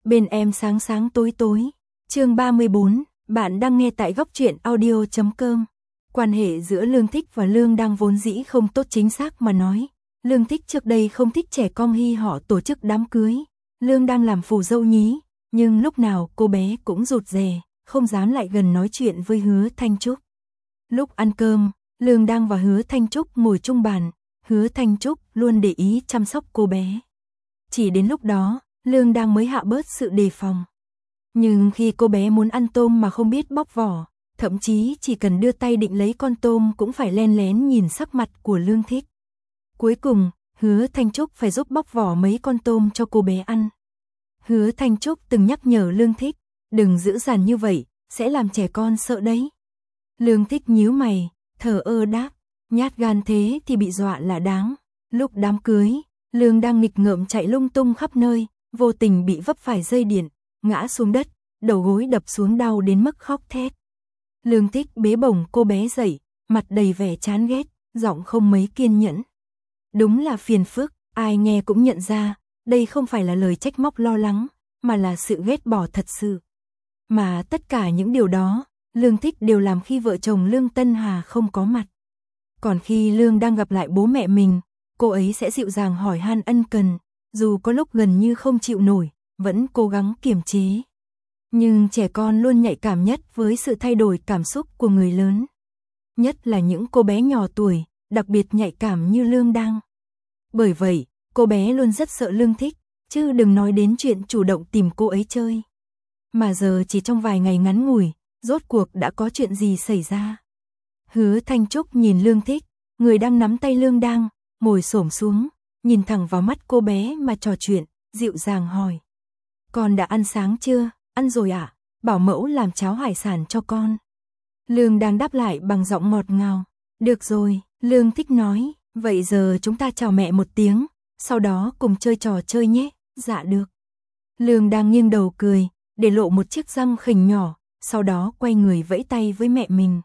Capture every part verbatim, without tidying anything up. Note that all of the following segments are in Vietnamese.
bên em sáng sáng tối tối. Chương ba mươi bốn, bạn đang nghe tại góc truyện audio chấm com. Quan hệ giữa Lương Thích và Lương Đăng vốn dĩ không tốt, chính xác mà nói. Lương Thích trước đây không thích trẻ con Hy họ tổ chức đám cưới. Lương Đăng làm phù dâu nhí, nhưng lúc nào cô bé cũng rụt rè, không dám lại gần nói chuyện với Hứa Thanh Trúc. Lúc ăn cơm, Lương Đăng và Hứa Thanh Trúc ngồi chung bàn, Hứa Thanh Trúc luôn để ý chăm sóc cô bé. Chỉ đến lúc đó, Lương Đăng mới hạ bớt sự đề phòng. Nhưng khi cô bé muốn ăn tôm mà không biết bóc vỏ, thậm chí chỉ cần đưa tay định lấy con tôm cũng phải len lén nhìn sắc mặt của Lương Thích. Cuối cùng, Hứa Thanh Trúc phải giúp bóc vỏ mấy con tôm cho cô bé ăn. Hứa Thanh Trúc từng nhắc nhở Lương Thích, đừng dữ dằn như vậy, sẽ làm trẻ con sợ đấy. Lương Thích nhíu mày, thờ ơ đáp, nhát gan thế thì bị dọa là đáng. Lúc đám cưới, Lương đang nghịch ngợm chạy lung tung khắp nơi, vô tình bị vấp phải dây điện, ngã xuống đất, đầu gối đập xuống đau đến mức khóc thét. Lương Thích bế bổng cô bé dậy, mặt đầy vẻ chán ghét, giọng không mấy kiên nhẫn. Đúng là phiền phức, ai nghe cũng nhận ra, đây không phải là lời trách móc lo lắng, mà là sự ghét bỏ thật sự. Mà tất cả những điều đó, Lương Thích đều làm khi vợ chồng Lương Tân Hà không có mặt. Còn khi Lương đang gặp lại bố mẹ mình, cô ấy sẽ dịu dàng hỏi han ân cần, dù có lúc gần như không chịu nổi, vẫn cố gắng kiềm chế. Nhưng trẻ con luôn nhạy cảm nhất với sự thay đổi cảm xúc của người lớn. Nhất là những cô bé nhỏ tuổi, đặc biệt nhạy cảm như Lương Đăng. Bởi vậy, cô bé luôn rất sợ Lương Thích, chứ đừng nói đến chuyện chủ động tìm cô ấy chơi. Mà giờ chỉ trong vài ngày ngắn ngủi, rốt cuộc đã có chuyện gì xảy ra. Hứa Thanh Trúc nhìn Lương Thích, người đang nắm tay Lương Đăng, ngồi xổm xuống, nhìn thẳng vào mắt cô bé mà trò chuyện, dịu dàng hỏi. Con đã ăn sáng chưa? Ăn rồi ạ, à? Bảo mẫu làm cháo hải sản cho con. Lương Đăng đáp lại bằng giọng ngọt ngào. Được rồi, Lương Thích nói, vậy giờ chúng ta chào mẹ một tiếng, sau đó cùng chơi trò chơi nhé. Dạ được. Lương Đăng nghiêng đầu cười, để lộ một chiếc răng khỉnh nhỏ, sau đó quay người vẫy tay với mẹ mình.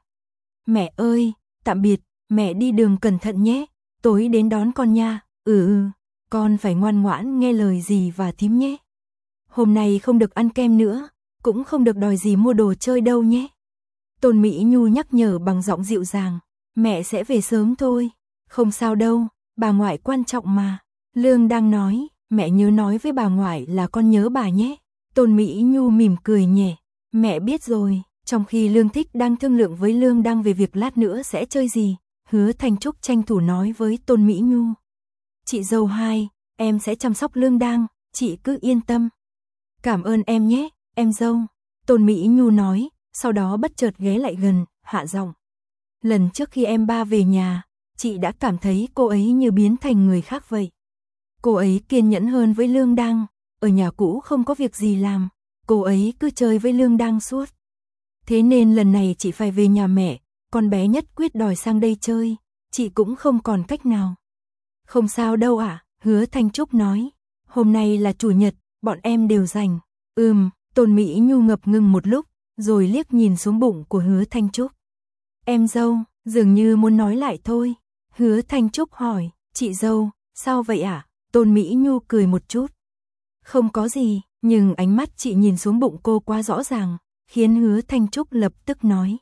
Mẹ ơi, tạm biệt, mẹ đi đường cẩn thận nhé, tối đến đón con nha. Ừ ừ, con phải ngoan ngoãn nghe lời dì và thím nhé. Hôm nay không được ăn kem nữa, cũng không được đòi gì mua đồ chơi đâu nhé. Tôn Mỹ Nhu nhắc nhở bằng giọng dịu dàng, mẹ sẽ về sớm thôi. Không sao đâu, bà ngoại quan trọng mà. Lương đang nói, mẹ nhớ nói với bà ngoại là con nhớ bà nhé. Tôn Mỹ Nhu mỉm cười nhẹ, mẹ biết rồi. Trong khi Lương Thích đang thương lượng với Lương Đăng về việc lát nữa sẽ chơi gì, Hứa Thanh Trúc tranh thủ nói với Tôn Mỹ Nhu. Chị dâu hai, em sẽ chăm sóc Lương Đăng, chị cứ yên tâm. Cảm ơn em nhé, em dâu. Tôn Mỹ Nhu nói, sau đó bất chợt ghé lại gần, hạ giọng. Lần trước khi em ba về nhà, chị đã cảm thấy cô ấy như biến thành người khác vậy. Cô ấy kiên nhẫn hơn với Lương Đăng, ở nhà cũ không có việc gì làm, cô ấy cứ chơi với Lương Đăng suốt. Thế nên lần này chị phải về nhà mẹ, con bé nhất quyết đòi sang đây chơi, chị cũng không còn cách nào. Không sao đâu ạ, à, Hứa Thanh Trúc nói, hôm nay là chủ nhật, bọn em đều rảnh. Ừm, Tôn Mỹ Nhu ngập ngừng một lúc, rồi liếc nhìn xuống bụng của Hứa Thanh Trúc. Em dâu, dường như muốn nói lại thôi. Hứa Thanh Trúc hỏi, chị dâu, sao vậy ạ? À? Tôn Mỹ Nhu cười một chút. Không có gì, nhưng ánh mắt chị nhìn xuống bụng cô quá rõ ràng, khiến Hứa Thanh Trúc lập tức nói.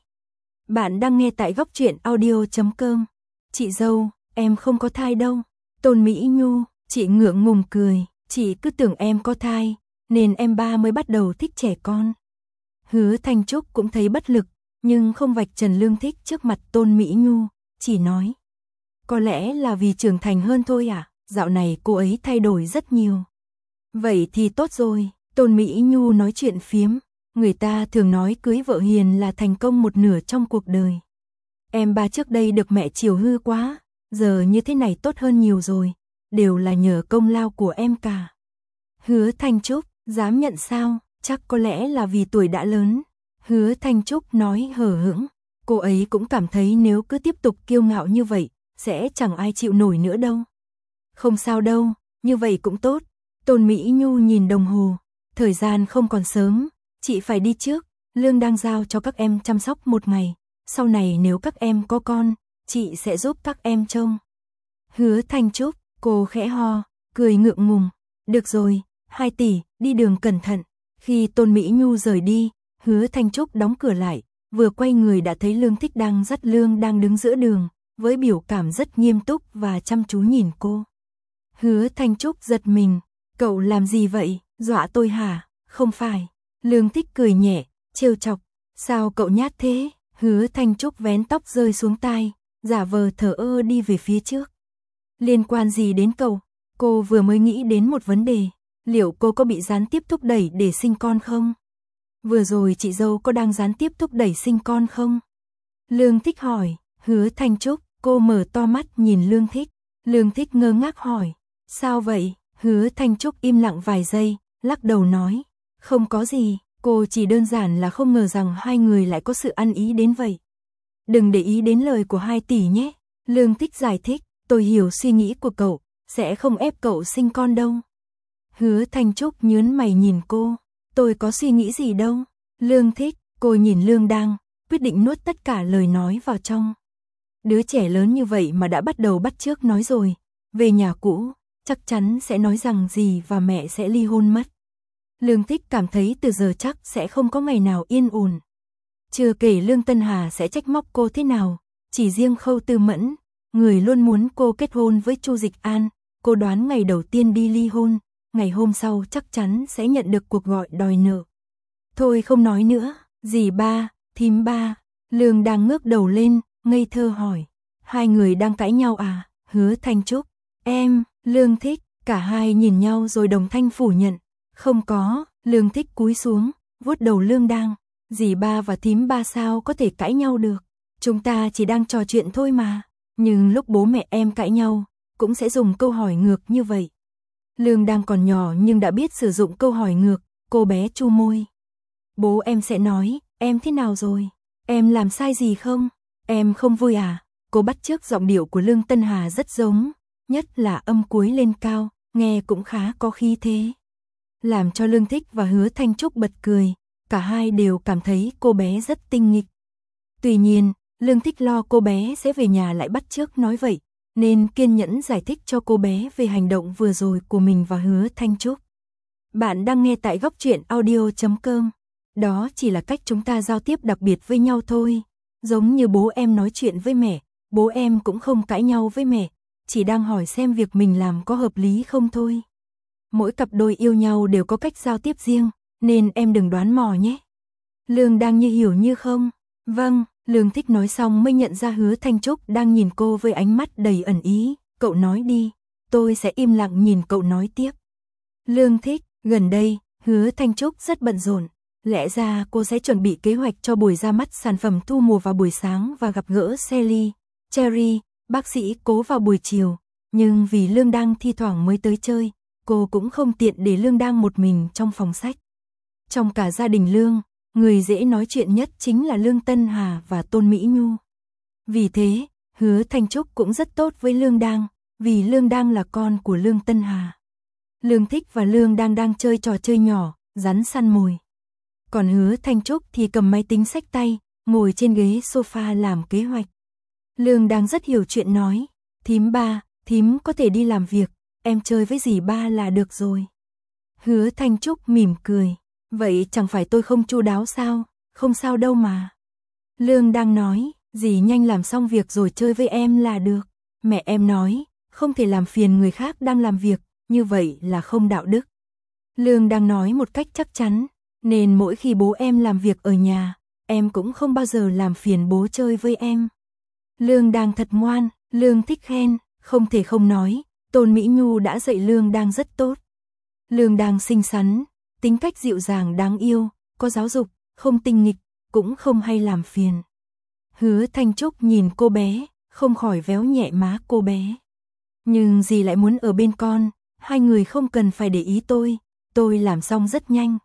Bạn đang nghe tại góc truyện audio chấm com. Chị dâu, em không có thai đâu. Tôn Mỹ Nhu, chị ngượng ngùng cười, chị cứ tưởng em có thai, nên em ba mới bắt đầu thích trẻ con. Hứa Thanh Trúc cũng thấy bất lực, nhưng không vạch trần Lương Thích trước mặt Tôn Mỹ Nhu, chỉ nói. Có lẽ là vì trưởng thành hơn thôi à, dạo này cô ấy thay đổi rất nhiều. Vậy thì tốt rồi, Tôn Mỹ Nhu nói chuyện phiếm, người ta thường nói cưới vợ hiền là thành công một nửa trong cuộc đời. Em ba trước đây được mẹ chiều hư quá, giờ như thế này tốt hơn nhiều rồi, đều là nhờ công lao của em cả. Hứa Thanh Trúc, dám nhận sao, chắc có lẽ là vì tuổi đã lớn. Hứa Thanh Trúc nói hờ hững, cô ấy cũng cảm thấy nếu cứ tiếp tục kiêu ngạo như vậy, sẽ chẳng ai chịu nổi nữa đâu. Không sao đâu, như vậy cũng tốt. Tôn Mỹ Nhu nhìn đồng hồ, thời gian không còn sớm, chị phải đi trước, Lương đang giao cho các em chăm sóc một ngày, sau này nếu các em có con, chị sẽ giúp các em trông. Hứa Thanh Trúc, cô khẽ ho, cười ngượng ngùng, được rồi, Hai tỷ, đi đường cẩn thận. Khi Tôn Mỹ Nhu rời đi, Hứa Thanh Trúc đóng cửa lại, vừa quay người đã thấy Lương Thích đang dắt Lương đang đứng giữa đường, với biểu cảm rất nghiêm túc và chăm chú nhìn cô. Hứa Thanh Trúc giật mình, cậu làm gì vậy, dọa tôi hả? Không phải. Lương Thích cười nhẹ, trêu chọc, sao cậu nhát thế? Hứa Thanh Trúc vén tóc rơi xuống tai, giả vờ thờ ơ đi về phía trước. Liên quan gì đến cậu? Cô vừa mới nghĩ đến một vấn đề, liệu cô có bị gián tiếp thúc đẩy để sinh con không? Vừa rồi chị dâu có đang gián tiếp thúc đẩy sinh con không? Lương Thích hỏi. Hứa Thanh Trúc, cô mở to mắt nhìn Lương Thích. Lương Thích ngơ ngác hỏi, sao vậy? Hứa Thanh Trúc im lặng vài giây, lắc đầu nói, không có gì, cô chỉ đơn giản là không ngờ rằng hai người lại có sự ăn ý đến vậy. Đừng để ý đến lời của hai tỷ nhé. Lương Thích giải thích, tôi hiểu suy nghĩ của cậu, sẽ không ép cậu sinh con đâu. Hứa Thanh Trúc nhớn mày nhìn cô, tôi có suy nghĩ gì đâu. Lương Thích, cô nhìn Lương Đang, quyết định nuốt tất cả lời nói vào trong. Đứa trẻ lớn như vậy mà đã bắt đầu bắt chước nói rồi, về nhà cũ, chắc chắn sẽ nói rằng dì và mẹ sẽ ly hôn mất. Lương Thích cảm thấy từ giờ chắc sẽ không có ngày nào yên ổn. Chưa kể Lương Tân Hà sẽ trách móc cô thế nào, chỉ riêng Khâu Tư Mẫn, người luôn muốn cô kết hôn với Chu Dịch An, cô đoán ngày đầu tiên đi ly hôn, ngày hôm sau chắc chắn sẽ nhận được cuộc gọi đòi nợ. Thôi không nói nữa, dì ba, thím ba. Lương đang ngước đầu lên, ngây thơ hỏi, hai người đang cãi nhau à? Hứa Thanh Trúc, em, Lương Thích, cả hai nhìn nhau rồi đồng thanh phủ nhận, không có. Lương Thích cúi xuống, vuốt đầu Lương Đang, dì ba và thím ba sao có thể cãi nhau được, chúng ta chỉ đang trò chuyện thôi mà, nhưng lúc bố mẹ em cãi nhau, cũng sẽ dùng câu hỏi ngược như vậy. Lương Đang còn nhỏ nhưng đã biết sử dụng câu hỏi ngược, cô bé chu môi. Bố em sẽ nói, em thế nào rồi? Em làm sai gì không? Em không vui à? Cô bắt chước giọng điệu của Lương Tân Hà rất giống, nhất là âm cuối lên cao, nghe cũng khá có khí thế. Làm cho Lương Thích và Hứa Thanh Trúc bật cười, cả hai đều cảm thấy cô bé rất tinh nghịch. Tuy nhiên, Lương Thích lo cô bé sẽ về nhà lại bắt chước nói vậy, nên kiên nhẫn giải thích cho cô bé về hành động vừa rồi của mình và Hứa Thanh Trúc. Bạn đang nghe tại góc truyện audio chấm com. Đó chỉ là cách chúng ta giao tiếp đặc biệt với nhau thôi. Giống như bố em nói chuyện với mẹ, bố em cũng không cãi nhau với mẹ, chỉ đang hỏi xem việc mình làm có hợp lý không thôi. Mỗi cặp đôi yêu nhau đều có cách giao tiếp riêng, nên em đừng đoán mò nhé. Lương đang như hiểu như không. Vâng, Lương Thích nói xong mới nhận ra Hứa Thanh Trúc đang nhìn cô với ánh mắt đầy ẩn ý. Cậu nói đi, tôi sẽ im lặng nhìn cậu nói tiếp. Lương Thích, gần đây, Hứa Thanh Trúc rất bận rộn. Lẽ ra cô sẽ chuẩn bị kế hoạch cho buổi ra mắt sản phẩm thu mùa vào buổi sáng và gặp gỡ Sally, Cherry, bác sĩ Cố vào buổi chiều. Nhưng vì Lương Đang thi thoảng mới tới chơi, cô cũng không tiện để Lương Đang một mình trong phòng sách. Trong cả gia đình Lương, người dễ nói chuyện nhất chính là Lương Tân Hà và Tôn Mỹ Nhu. Vì thế, Hứa Thanh Trúc cũng rất tốt với Lương Đang, vì Lương Đang là con của Lương Tân Hà. Lương Thích và Lương Đang đang chơi trò chơi nhỏ, rắn săn mồi. Còn Hứa Thanh Trúc thì cầm máy tính xách tay, ngồi trên ghế sofa làm kế hoạch. Lương Đang rất hiểu chuyện nói, thím ba, thím có thể đi làm việc, em chơi với dì ba là được rồi. Hứa Thanh Trúc mỉm cười, vậy chẳng phải tôi không chu đáo sao, không sao đâu mà. Lương Đang nói, dì nhanh làm xong việc rồi chơi với em là được. Mẹ em nói, không thể làm phiền người khác đang làm việc, như vậy là không đạo đức. Lương Đang nói một cách chắc chắn, nên mỗi khi bố em làm việc ở nhà, em cũng không bao giờ làm phiền bố chơi với em. Lương Đang thật ngoan, Lương Thích khen, không thể không nói, Tôn Mỹ Nhu đã dạy Lương Đang rất tốt. Lương Đang xinh xắn, tính cách dịu dàng đáng yêu, có giáo dục, không tinh nghịch, cũng không hay làm phiền. Hứa Thanh Trúc nhìn cô bé, không khỏi véo nhẹ má cô bé. Nhưng dì lại muốn ở bên con, hai người không cần phải để ý tôi, tôi làm xong rất nhanh.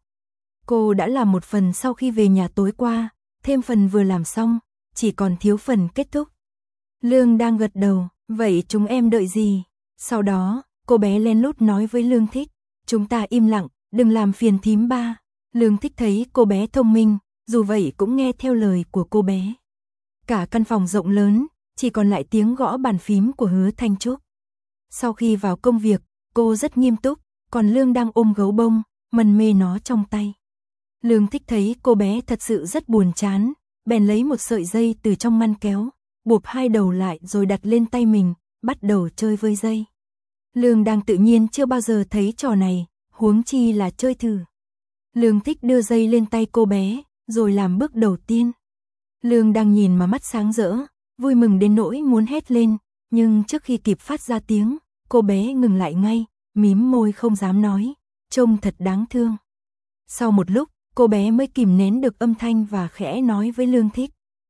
Cô đã làm một phần sau khi về nhà tối qua, thêm phần vừa làm xong, chỉ còn thiếu phần kết thúc. Lương Đang gật đầu, vậy chúng em đợi gì? Sau đó, cô bé lén lút nói với Lương Thích, chúng ta im lặng, đừng làm phiền thím ba. Lương Thích thấy cô bé thông minh, dù vậy cũng nghe theo lời của cô bé. Cả căn phòng rộng lớn, chỉ còn lại tiếng gõ bàn phím của Hứa Thanh Trúc. Sau khi vào công việc, cô rất nghiêm túc, còn Lương đang ôm gấu bông, mân mê nó trong tay. Lương Thích thấy cô bé thật sự rất buồn chán, bèn lấy một sợi dây từ trong ngăn kéo, buộc hai đầu lại rồi đặt lên tay mình, bắt đầu chơi với dây. Lương đang tự nhiên chưa bao giờ thấy trò này, huống chi là chơi thử. Lương Thích đưa dây lên tay cô bé, rồi làm bước đầu tiên. Lương đang nhìn mà mắt sáng rỡ, vui mừng đến nỗi muốn hét lên, nhưng trước khi kịp phát ra tiếng, cô bé ngừng lại ngay, mím môi không dám nói, trông thật đáng thương. Sau một lúc, cô bé mới kìm nén được âm thanh và khẽ nói với Lương Thích.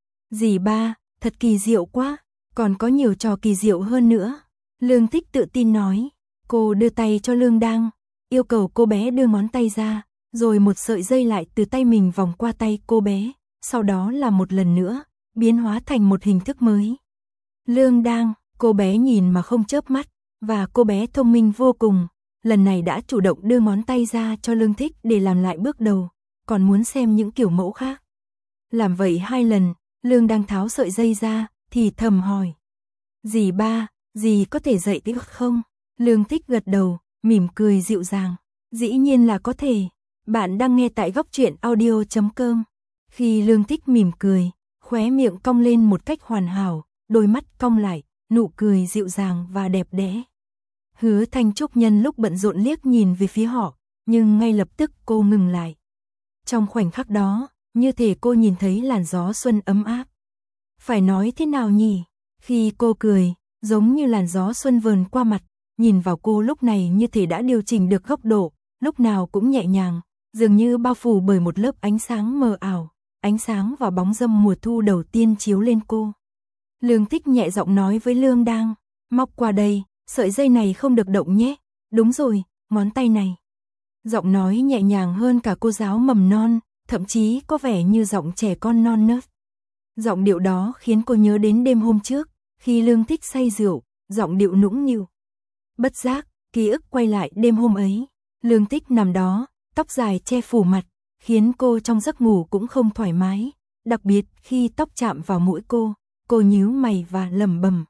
Dì ba, thật kỳ diệu quá, còn có nhiều trò kỳ diệu hơn nữa. Lương Thích tự tin nói, cô đưa tay cho Lương Đang, yêu cầu cô bé đưa ngón tay ra, rồi một sợi dây lại từ tay mình vòng qua tay cô bé, sau đó là một lần nữa, biến hóa thành một hình thức mới. Lương Đang, cô bé nhìn mà không chớp mắt, và cô bé thông minh vô cùng, lần này đã chủ động đưa ngón tay ra cho Lương Thích để làm lại bước đầu, còn muốn xem những kiểu mẫu khác. Làm vậy hai lần, Lương Đang tháo sợi dây ra, thì thầm hỏi. Dì ba, dì có thể dạy tiếp không? Lương Thích gật đầu, mỉm cười dịu dàng. Dĩ nhiên là có thể. Bạn đang nghe tại góc truyện audio chấm com. Khi Lương Thích mỉm cười, khóe miệng cong lên một cách hoàn hảo, đôi mắt cong lại, nụ cười dịu dàng và đẹp đẽ. Hứa Thanh Trúc nhân lúc bận rộn liếc nhìn về phía họ, nhưng ngay lập tức cô ngừng lại. Trong khoảnh khắc đó, như thể cô nhìn thấy làn gió xuân ấm áp. Phải nói thế nào nhỉ? Khi cô cười, giống như làn gió xuân vờn qua mặt, nhìn vào cô lúc này như thể đã điều chỉnh được góc độ, lúc nào cũng nhẹ nhàng, dường như bao phủ bởi một lớp ánh sáng mờ ảo, ánh sáng và bóng râm mùa thu đầu tiên chiếu lên cô. Lương Thích nhẹ giọng nói với Lương Đang, móc qua đây, sợi dây này không được động nhé, đúng rồi, ngón tay này. Giọng nói nhẹ nhàng hơn cả cô giáo mầm non, thậm chí có vẻ như giọng trẻ con non nớt. Giọng điệu đó khiến cô nhớ đến đêm hôm trước, khi Lương Thích say rượu, giọng điệu nũng nịu. Bất giác, ký ức quay lại đêm hôm ấy, Lương Thích nằm đó, tóc dài che phủ mặt, khiến cô trong giấc ngủ cũng không thoải mái, đặc biệt khi tóc chạm vào mũi cô, cô nhíu mày và lẩm bẩm.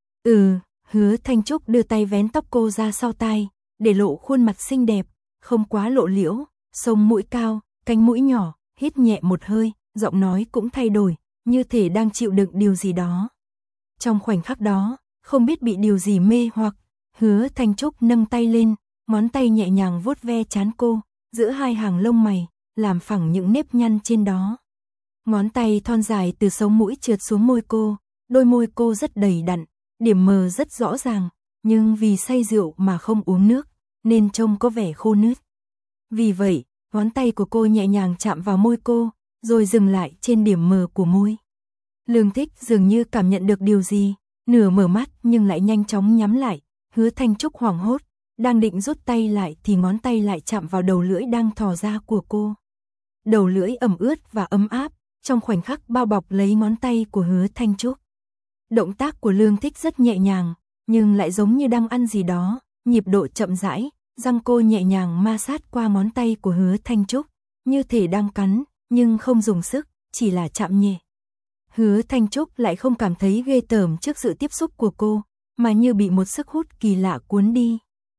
Ừ, Hứa Thanh Trúc đưa tay vén tóc cô ra sau tai, để lộ khuôn mặt xinh đẹp, không quá lộ liễu, sống mũi cao, cánh mũi nhỏ, hít nhẹ một hơi, giọng nói cũng thay đổi, như thể đang chịu đựng điều gì đó. Trong khoảnh khắc đó, không biết bị điều gì mê hoặc, Hứa Thanh Trúc nâng tay lên, ngón tay nhẹ nhàng vuốt ve trán cô, giữa hai hàng lông mày, làm phẳng những nếp nhăn trên đó. Ngón tay thon dài từ sống mũi trượt xuống môi cô, đôi môi cô rất đầy đặn, điểm mờ rất rõ ràng, nhưng vì say rượu mà không uống nước, nên trông có vẻ khô nứt. Vì vậy, ngón tay của cô nhẹ nhàng chạm vào môi cô, rồi dừng lại trên điểm mờ của môi. Lương Thích dường như cảm nhận được điều gì, nửa mở mắt nhưng lại nhanh chóng nhắm lại. Hứa Thanh Trúc hoảng hốt, đang định rút tay lại thì ngón tay lại chạm vào đầu lưỡi đang thò ra của cô. Đầu lưỡi ẩm ướt và ấm áp, trong khoảnh khắc bao bọc lấy ngón tay của Hứa Thanh Trúc. Động tác của Lương Thích rất nhẹ nhàng, nhưng lại giống như đang ăn gì đó, nhịp độ chậm rãi, răng cô nhẹ nhàng ma sát qua ngón tay của Hứa Thanh Trúc, như thể đang cắn, nhưng không dùng sức, chỉ là chạm nhẹ. Hứa Thanh Trúc lại không cảm thấy ghê tởm trước sự tiếp xúc của cô, mà như bị một sức hút kỳ lạ cuốn đi.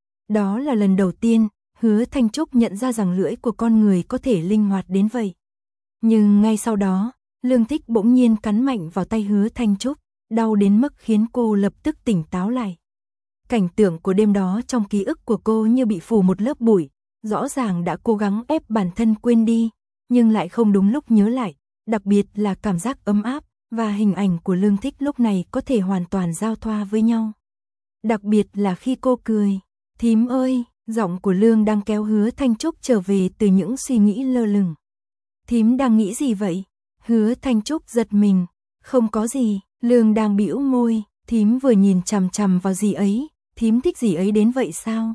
Đó là lần đầu tiên, Hứa Thanh Trúc nhận ra rằng lưỡi của con người có thể linh hoạt đến vậy. Nhưng ngay sau đó, Lương Thích bỗng nhiên cắn mạnh vào tay Hứa Thanh Trúc, đau đến mức khiến cô lập tức tỉnh táo lại. Cảnh tượng của đêm đó trong ký ức của cô như bị phủ một lớp bụi, rõ ràng đã cố gắng ép bản thân quên đi, nhưng lại không đúng lúc nhớ lại, đặc biệt là cảm giác ấm áp và hình ảnh của Lương Thích lúc này có thể hoàn toàn giao thoa với nhau. Đặc biệt là khi cô cười, "Thím ơi", giọng của Lương đang kéo Hứa Thanh Trúc trở về từ những suy nghĩ lơ lửng. "Thím đang nghĩ gì vậy?" Hứa Thanh Trúc giật mình, "Không có gì." Lương đang bĩu môi, "Thím vừa nhìn chằm chằm vào dì ấy, thím thích dì ấy đến vậy sao?"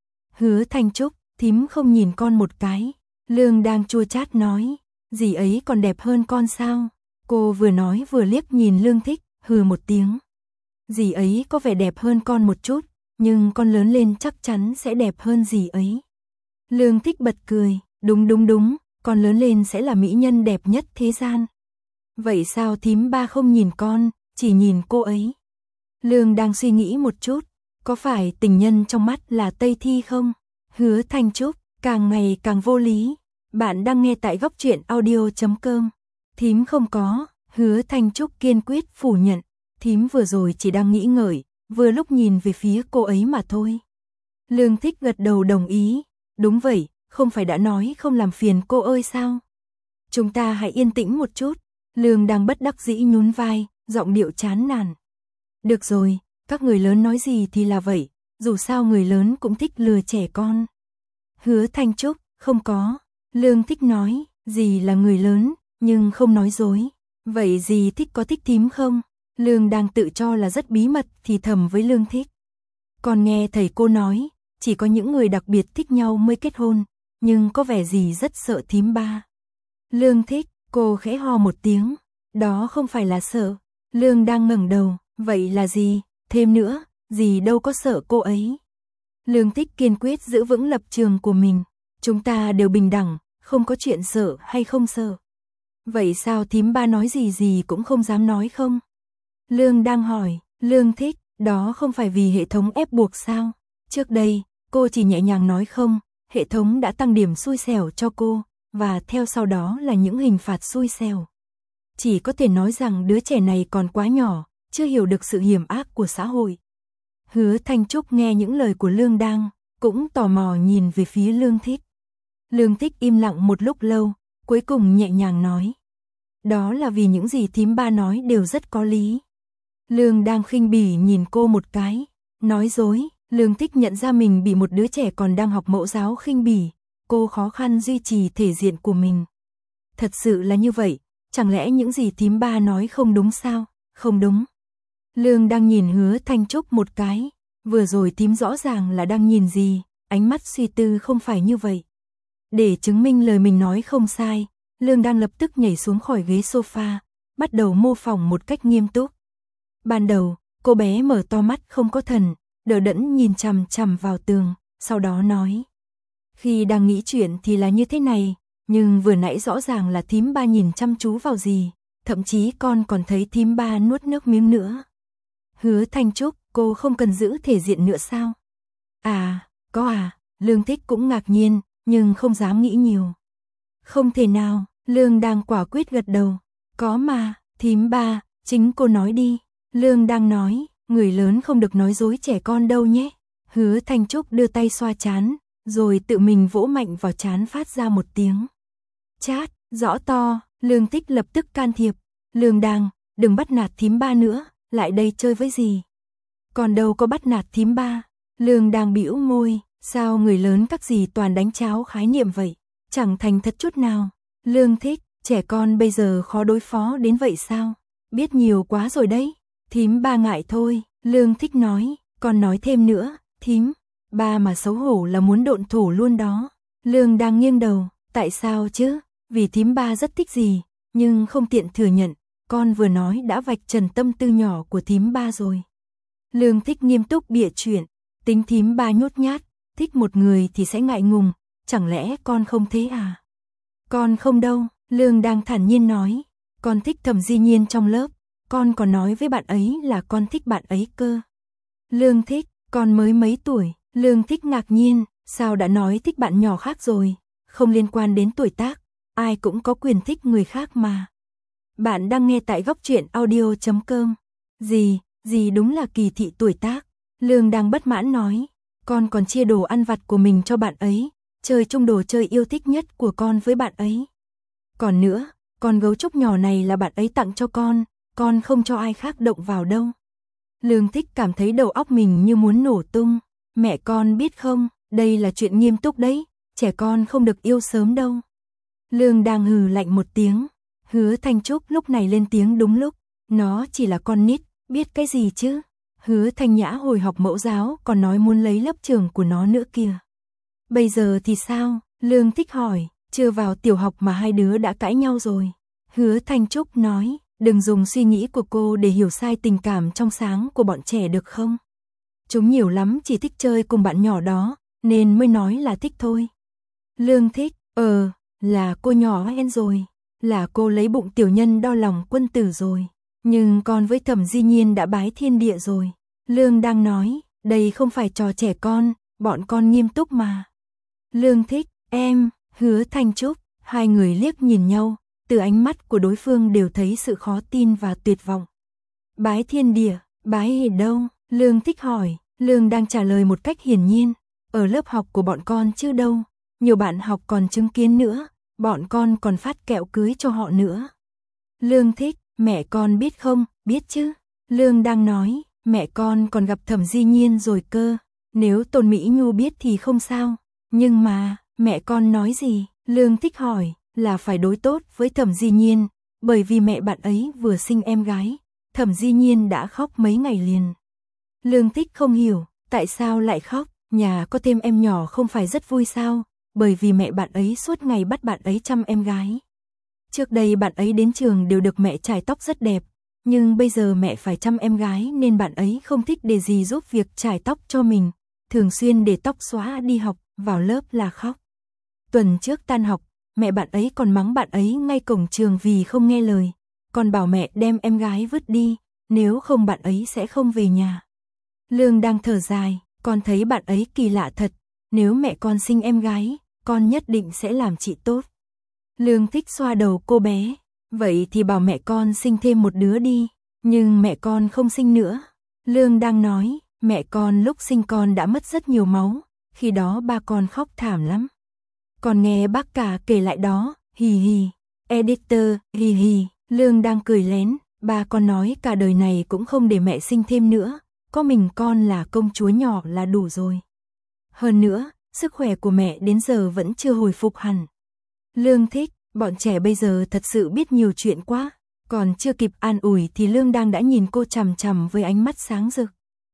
Hứa Thanh Trúc, "Thím không nhìn con một cái." Lương đang chua chát nói, "Dì ấy còn đẹp hơn con sao?" Cô vừa nói vừa liếc nhìn Lương Thích, hừ một tiếng. "Dì ấy có vẻ đẹp hơn con một chút, nhưng con lớn lên chắc chắn sẽ đẹp hơn dì ấy." Lương Thích bật cười, "Đúng đúng đúng, con lớn lên sẽ là mỹ nhân đẹp nhất thế gian." "Vậy sao thím ba không nhìn con, chỉ nhìn cô ấy?" Lương đang suy nghĩ một chút, "Có phải tình nhân trong mắt là Tây Thi không?" Hứa Thanh Trúc, càng ngày càng vô lý. Bạn đang nghe tại góc truyện audio chấm com. Thím không có, Hứa Thanh Trúc kiên quyết phủ nhận. Thím vừa rồi chỉ đang nghĩ ngợi, vừa lúc nhìn về phía cô ấy mà thôi. Lương Thích gật đầu đồng ý. Đúng vậy, không phải đã nói không làm phiền cô ơi sao? Chúng ta hãy yên tĩnh một chút. Lương đang bất đắc dĩ nhún vai, giọng điệu chán nản. Được rồi, các người lớn nói gì thì là vậy, dù sao người lớn cũng thích lừa trẻ con. Hứa Thanh Trúc, không có. Lương Thích nói, dì là người lớn, nhưng không nói dối. Vậy dì thích có thích thím không? Lương đang tự cho là rất bí mật thì thầm với Lương Thích. Còn nghe thầy cô nói, chỉ có những người đặc biệt thích nhau mới kết hôn, nhưng có vẻ dì rất sợ thím ba. Lương Thích, cô khẽ ho một tiếng, đó không phải là sợ. Lương đang ngẩng đầu, vậy là gì? Thêm nữa, dì đâu có sợ cô ấy. Lương Thích kiên quyết giữ vững lập trường của mình. Chúng ta đều bình đẳng, không có chuyện sợ hay không sợ. Vậy sao thím ba nói gì gì cũng không dám nói không? Lương đang hỏi. Lương Thích, đó không phải vì hệ thống ép buộc sao? Trước đây, cô chỉ nhẹ nhàng nói không, hệ thống đã tăng điểm xui xẻo cho cô, và theo sau đó là những hình phạt xui xẻo. Chỉ có thể nói rằng đứa trẻ này còn quá nhỏ, chưa hiểu được sự hiểm ác của xã hội. Hứa Thanh Trúc nghe những lời của Lương Đang, cũng tò mò nhìn về phía Lương Thích. Lương Thích im lặng một lúc lâu, cuối cùng nhẹ nhàng nói. Đó là vì những gì thím ba nói đều rất có lý. Lương Đang khinh bỉ nhìn cô một cái, nói dối. Lương Thích nhận ra mình bị một đứa trẻ còn đang học mẫu giáo khinh bỉ, cô khó khăn duy trì thể diện của mình. Thật sự là như vậy, chẳng lẽ những gì thím ba nói không đúng sao? Không đúng. Lương đang nhìn Hứa Thanh Trúc một cái, vừa rồi thím rõ ràng là đang nhìn gì, ánh mắt suy tư không phải như vậy. Để chứng minh lời mình nói không sai, Lương đang lập tức nhảy xuống khỏi ghế sofa, bắt đầu mô phỏng một cách nghiêm túc. Ban đầu, cô bé mở to mắt không có thần, đờ đẫn nhìn chằm chằm vào tường, sau đó nói. Khi đang nghĩ chuyện thì là như thế này, nhưng vừa nãy rõ ràng là thím ba nhìn chăm chú vào gì, thậm chí con còn thấy thím ba nuốt nước miếng nữa. Hứa Thanh Trúc, cô không cần giữ thể diện nữa sao? À, có à, Lương Thích cũng ngạc nhiên, nhưng không dám nghĩ nhiều. Không thể nào, Lương đang quả quyết gật đầu. Có mà, thím ba, chính cô nói đi. Lương đang nói, người lớn không được nói dối trẻ con đâu nhé. Hứa Thanh Trúc đưa tay xoa trán, rồi tự mình vỗ mạnh vào trán phát ra một tiếng. Chát, rõ to, Lương Thích lập tức can thiệp. Lương đang, đừng bắt nạt thím ba nữa, lại đây chơi với gì. Còn đâu có bắt nạt thím ba. Lương đang bĩu môi, sao người lớn các gì toàn đánh cháo khái niệm vậy, chẳng thành thật chút nào. Lương Thích, trẻ con bây giờ khó đối phó đến vậy sao? Biết nhiều quá rồi đấy. Thím ba ngại thôi, Lương Thích nói, còn nói thêm nữa, thím ba mà xấu hổ là muốn độn thổ luôn đó. Lương đang nghiêng đầu, tại sao chứ? Vì thím ba rất thích gì, nhưng không tiện thừa nhận, con vừa nói đã vạch trần tâm tư nhỏ của thím ba rồi. Lương Thích nghiêm túc bịa chuyện, tính thím ba nhút nhát, thích một người thì sẽ ngại ngùng, chẳng lẽ con không thế à? Con không đâu, Lương đang thản nhiên nói, con thích Thẩm Di Nhiên trong lớp, con còn nói với bạn ấy là con thích bạn ấy cơ. Lương Thích, con mới mấy tuổi? Lương Thích ngạc nhiên, sao đã nói thích bạn nhỏ khác rồi, không liên quan đến tuổi tác, ai cũng có quyền thích người khác mà. Bạn đang nghe tại góc truyện audio chấm com. Gì, gì đúng là kỳ thị tuổi tác. Lương đang bất mãn nói, con còn chia đồ ăn vặt của mình cho bạn ấy, chơi chung đồ chơi yêu thích nhất của con với bạn ấy. Còn nữa, con gấu trúc nhỏ này là bạn ấy tặng cho con, con không cho ai khác động vào đâu. Lương Thích cảm thấy đầu óc mình như muốn nổ tung. Mẹ con biết không, đây là chuyện nghiêm túc đấy, trẻ con không được yêu sớm đâu. Lương đang hừ lạnh một tiếng. Hứa Thanh Trúc lúc này lên tiếng đúng lúc, nó chỉ là con nít, biết cái gì chứ. Hứa Thanh Nhã hồi học mẫu giáo còn nói muốn lấy lớp trưởng của nó nữa kìa. Bây giờ thì sao? Lương Thích hỏi, chưa vào tiểu học mà hai đứa đã cãi nhau rồi. Hứa Thanh Trúc nói, đừng dùng suy nghĩ của cô để hiểu sai tình cảm trong sáng của bọn trẻ được không? Chúng nhiều lắm chỉ thích chơi cùng bạn nhỏ đó, nên mới nói là thích thôi. Lương Thích, ờ, là cô nhỏ hen rồi, là cô lấy bụng tiểu nhân đo lòng quân tử rồi. Nhưng con với Thẩm Di Nhiên đã bái thiên địa rồi. Lương đang nói, đây không phải trò trẻ con, bọn con nghiêm túc mà. Lương Thích, em, Hứa Thanh Trúc, hai người liếc nhìn nhau, từ ánh mắt của đối phương đều thấy sự khó tin và tuyệt vọng. Bái thiên địa, bái ở đâu? Lương Thích hỏi, Lương đang trả lời một cách hiển nhiên, ở lớp học của bọn con chứ đâu, nhiều bạn học còn chứng kiến nữa, bọn con còn phát kẹo cưới cho họ nữa. Lương Thích, mẹ con biết không? Biết chứ. Lương đang nói, mẹ con còn gặp Thẩm Di Nhiên rồi cơ, nếu Tôn Mỹ Nhu biết thì không sao, nhưng mà, mẹ con nói gì? Lương Thích hỏi, là phải đối tốt với Thẩm Di Nhiên, bởi vì mẹ bạn ấy vừa sinh em gái, Thẩm Di Nhiên đã khóc mấy ngày liền. Lương Thích không hiểu, tại sao lại khóc, nhà có thêm em nhỏ không phải rất vui sao, bởi vì mẹ bạn ấy suốt ngày bắt bạn ấy chăm em gái. Trước đây bạn ấy đến trường đều được mẹ chải tóc rất đẹp, nhưng bây giờ mẹ phải chăm em gái nên bạn ấy không thích để dì giúp việc chải tóc cho mình, thường xuyên để tóc xóa đi học, vào lớp là khóc. Tuần trước tan học, mẹ bạn ấy còn mắng bạn ấy ngay cổng trường vì không nghe lời, còn bảo mẹ đem em gái vứt đi, nếu không bạn ấy sẽ không về nhà. Lương đang thở dài, con thấy bạn ấy kỳ lạ thật, nếu mẹ con sinh em gái, con nhất định sẽ làm chị tốt. Lương Thích xoa đầu cô bé, vậy thì bảo mẹ con sinh thêm một đứa đi, nhưng mẹ con không sinh nữa. Lương đang nói, mẹ con lúc sinh con đã mất rất nhiều máu, khi đó ba con khóc thảm lắm. Còn nghe bác cả kể lại đó, hì hì, editor, hì hì, Lương đang cười lén, ba con nói cả đời này cũng không để mẹ sinh thêm nữa, có mình con là công chúa nhỏ là đủ rồi. Hơn nữa, sức khỏe của mẹ đến giờ vẫn chưa hồi phục hẳn. Lương Thích, bọn trẻ bây giờ thật sự biết nhiều chuyện quá, còn chưa kịp an ủi thì Lương đang đã nhìn cô chằm chằm với ánh mắt sáng rực.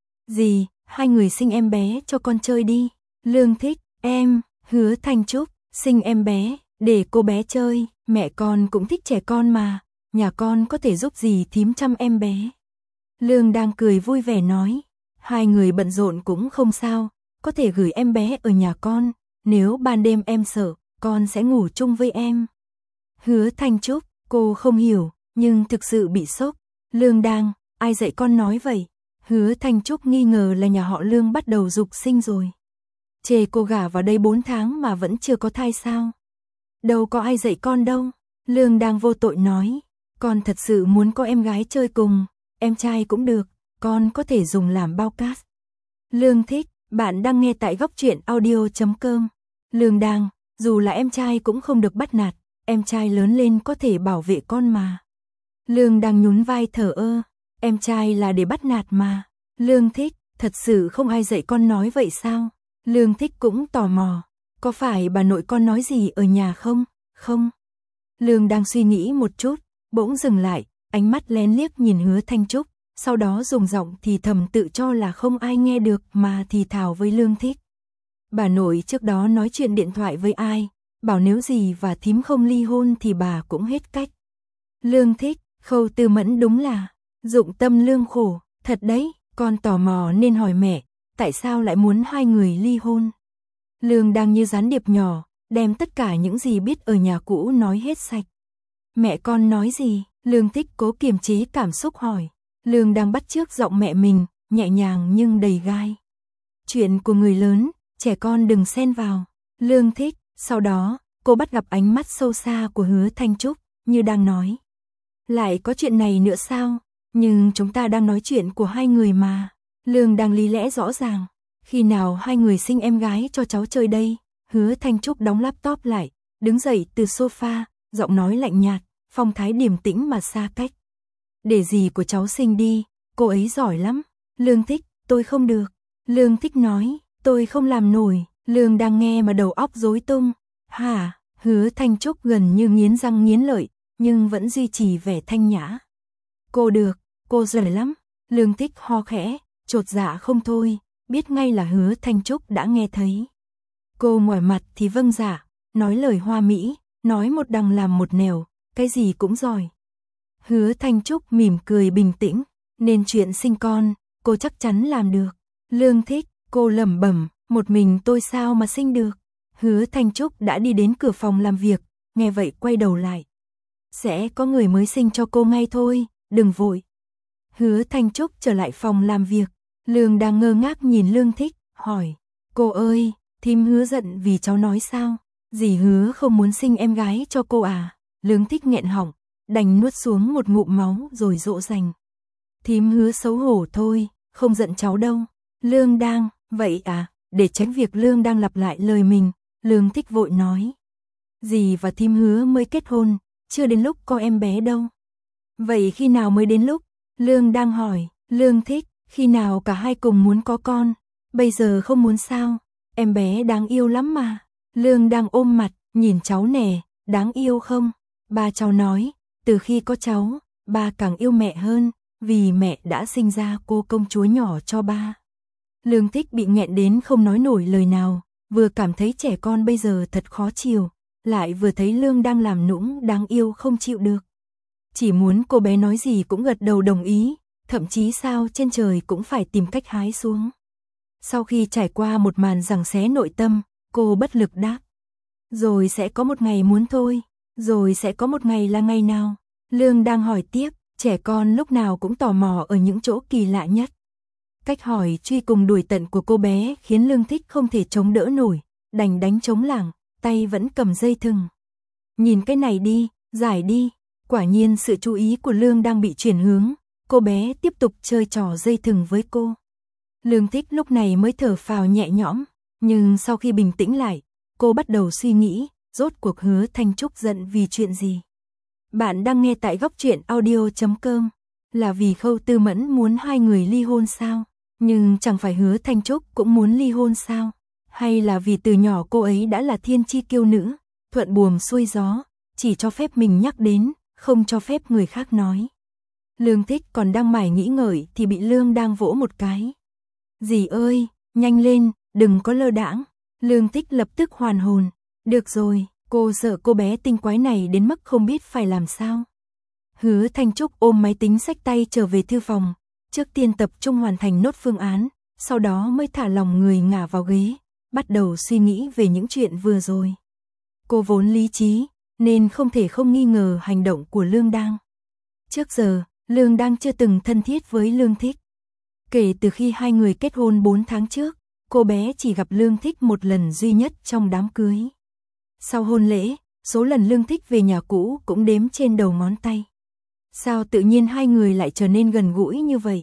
Dì, hai người sinh em bé cho con chơi đi. Lương Thích, em, Hứa Thanh Trúc, sinh em bé, để cô bé chơi, mẹ con cũng thích trẻ con mà, nhà con có thể giúp dì thím chăm em bé. Lương đang cười vui vẻ nói, hai người bận rộn cũng không sao, có thể gửi em bé ở nhà con, nếu ban đêm em sợ, con sẽ ngủ chung với em. Hứa Thanh Trúc, cô không hiểu, nhưng thực sự bị sốc. Lương đang, ai dạy con nói vậy? Hứa Thanh Trúc nghi ngờ là nhà họ Lương bắt đầu dục sinh rồi. Chê cô gả vào đây bốn tháng mà vẫn chưa có thai sao? Đâu có ai dạy con đâu. Lương đang vô tội nói, con thật sự muốn có em gái chơi cùng, em trai cũng được, con có thể dùng làm bao cát. Lương Thích, bạn đang nghe tại góc truyện audio chấm com. Lương đang, dù là em trai cũng không được bắt nạt, em trai lớn lên có thể bảo vệ con mà. Lương đang nhún vai thở ơ, em trai là để bắt nạt mà. Lương Thích, thật sự không ai dạy con nói vậy sao? Lương Thích cũng tò mò, có phải bà nội con nói gì ở nhà không? Không. Lương đang suy nghĩ một chút, bỗng dừng lại, ánh mắt lén liếc nhìn Hứa Thanh Trúc, sau đó dùng giọng thì thầm tự cho là không ai nghe được mà thì thào với Lương Thích. Bà nội trước đó nói chuyện điện thoại với ai, bảo nếu dì và thím không ly hôn thì bà cũng hết cách. Lương Thích, Khâu Tư Mẫn đúng là dụng tâm lương khổ, thật đấy, con tò mò nên hỏi mẹ, tại sao lại muốn hai người ly hôn? Lương đang như gián điệp nhỏ, đem tất cả những gì biết ở nhà cũ nói hết sạch. Mẹ con nói gì? Lương Thích cố kiềm chế cảm xúc hỏi. Lương đang bắt chước giọng mẹ mình, nhẹ nhàng nhưng đầy gai. Chuyện của người lớn, trẻ con đừng xen vào. Lương Thích, sau đó, cô bắt gặp ánh mắt sâu xa của Hứa Thanh Trúc, như đang nói. Lại có chuyện này nữa sao? Nhưng chúng ta đang nói chuyện của hai người mà. Lương đang lý lẽ rõ ràng. Khi nào hai người sinh em gái cho cháu chơi đây? Hứa Thanh Trúc đóng laptop lại, đứng dậy từ sofa, giọng nói lạnh nhạt, phong thái điềm tĩnh mà xa cách. Để dì của cháu sinh đi, cô ấy giỏi lắm. Lương Thích, tôi không được. Lương Thích nói, tôi không làm nổi. Lương đang nghe mà đầu óc rối tung. Hả? Hứa Thanh Trúc gần như nghiến răng nghiến lợi, nhưng vẫn duy trì vẻ thanh nhã. Cô được, cô giỏi lắm. Lương Thích ho khẽ, chột dạ không thôi, biết ngay là Hứa Thanh Trúc đã nghe thấy. Cô ngoài mặt thì vâng dạ, nói lời hoa mỹ, nói một đằng làm một nẻo, cái gì cũng giỏi. Hứa Thanh Trúc mỉm cười bình tĩnh, nên chuyện sinh con, cô chắc chắn làm được. Lương Thích, cô lẩm bẩm, một mình tôi sao mà sinh được. Hứa Thanh Trúc đã đi đến cửa phòng làm việc, nghe vậy quay đầu lại. Sẽ có người mới sinh cho cô ngay thôi, đừng vội. Hứa Thanh Trúc trở lại phòng làm việc, Lương đang ngơ ngác nhìn Lương Thích, hỏi, cô ơi, Thím Hứa giận vì cháu nói sao? Dì Hứa không muốn sinh em gái cho cô à? Lương Thích nghẹn họng, đành nuốt xuống một ngụm máu rồi dỗ dành. Thím Hứa xấu hổ thôi, không giận cháu đâu. Lương Đang, vậy à? Để tránh việc Lương Đang lặp lại lời mình, Lương Thích vội nói. Dì và thím Hứa mới kết hôn, chưa đến lúc có em bé đâu. Vậy khi nào mới đến lúc? Lương Đang hỏi. Lương Thích, khi nào cả hai cùng muốn có con? Bây giờ không muốn sao? Em bé đáng yêu lắm mà. Lương Đang ôm mặt, nhìn cháu nè, đáng yêu không? Ba cháu nói, từ khi có cháu, ba càng yêu mẹ hơn, vì mẹ đã sinh ra cô công chúa nhỏ cho ba. Lương Thích bị nghẹn đến không nói nổi lời nào, vừa cảm thấy trẻ con bây giờ thật khó chiều, lại vừa thấy Lương Đang làm nũng đáng yêu không chịu được. Chỉ muốn cô bé nói gì cũng gật đầu đồng ý, thậm chí sao trên trời cũng phải tìm cách hái xuống. Sau khi trải qua một màn giằng xé nội tâm, cô bất lực đáp. Rồi sẽ có một ngày muốn thôi, rồi sẽ có một ngày là ngày nào? Lương Đang hỏi tiếp, trẻ con lúc nào cũng tò mò ở những chỗ kỳ lạ nhất. Cách hỏi truy cùng đuổi tận của cô bé khiến Lương Thích không thể chống đỡ nổi, đành đánh trống lảng, tay vẫn cầm dây thừng. Nhìn cái này đi, giải đi. Quả nhiên sự chú ý của Lương đang bị chuyển hướng, cô bé tiếp tục chơi trò dây thừng với cô. Lương Thích lúc này mới thở phào nhẹ nhõm, nhưng sau khi bình tĩnh lại, cô bắt đầu suy nghĩ, rốt cuộc Hứa Thanh Trúc giận vì chuyện gì. Bạn đang nghe tại góc truyện audio chấm com, là vì Khâu Tư Mẫn muốn hai người ly hôn sao? Nhưng chẳng phải Hứa Thanh Trúc cũng muốn ly hôn sao? Hay là vì từ nhỏ cô ấy đã là thiên chi kiêu nữ, thuận buồm xuôi gió, chỉ cho phép mình nhắc đến, không cho phép người khác nói. Lương Thích còn đang mải nghĩ ngợi thì bị Lương Đang vỗ một cái. Dì ơi, nhanh lên, đừng có lơ đãng. Lương Thích lập tức hoàn hồn. Được rồi, cô sợ cô bé tinh quái này đến mức không biết phải làm sao. Hứa Thanh Trúc ôm máy tính xách tay trở về thư phòng, trước tiên tập trung hoàn thành nốt phương án, sau đó mới thả lòng người ngả vào ghế, bắt đầu suy nghĩ về những chuyện vừa rồi. Cô vốn lý trí, nên không thể không nghi ngờ hành động của Lương Đang. Trước giờ, Lương Đang chưa từng thân thiết với Lương Thích. Kể từ khi hai người kết hôn bốn tháng trước, cô bé chỉ gặp Lương Thích một lần duy nhất trong đám cưới. Sau hôn lễ, số lần Lương Thích về nhà cũ cũng đếm trên đầu ngón tay. Sao tự nhiên hai người lại trở nên gần gũi như vậy?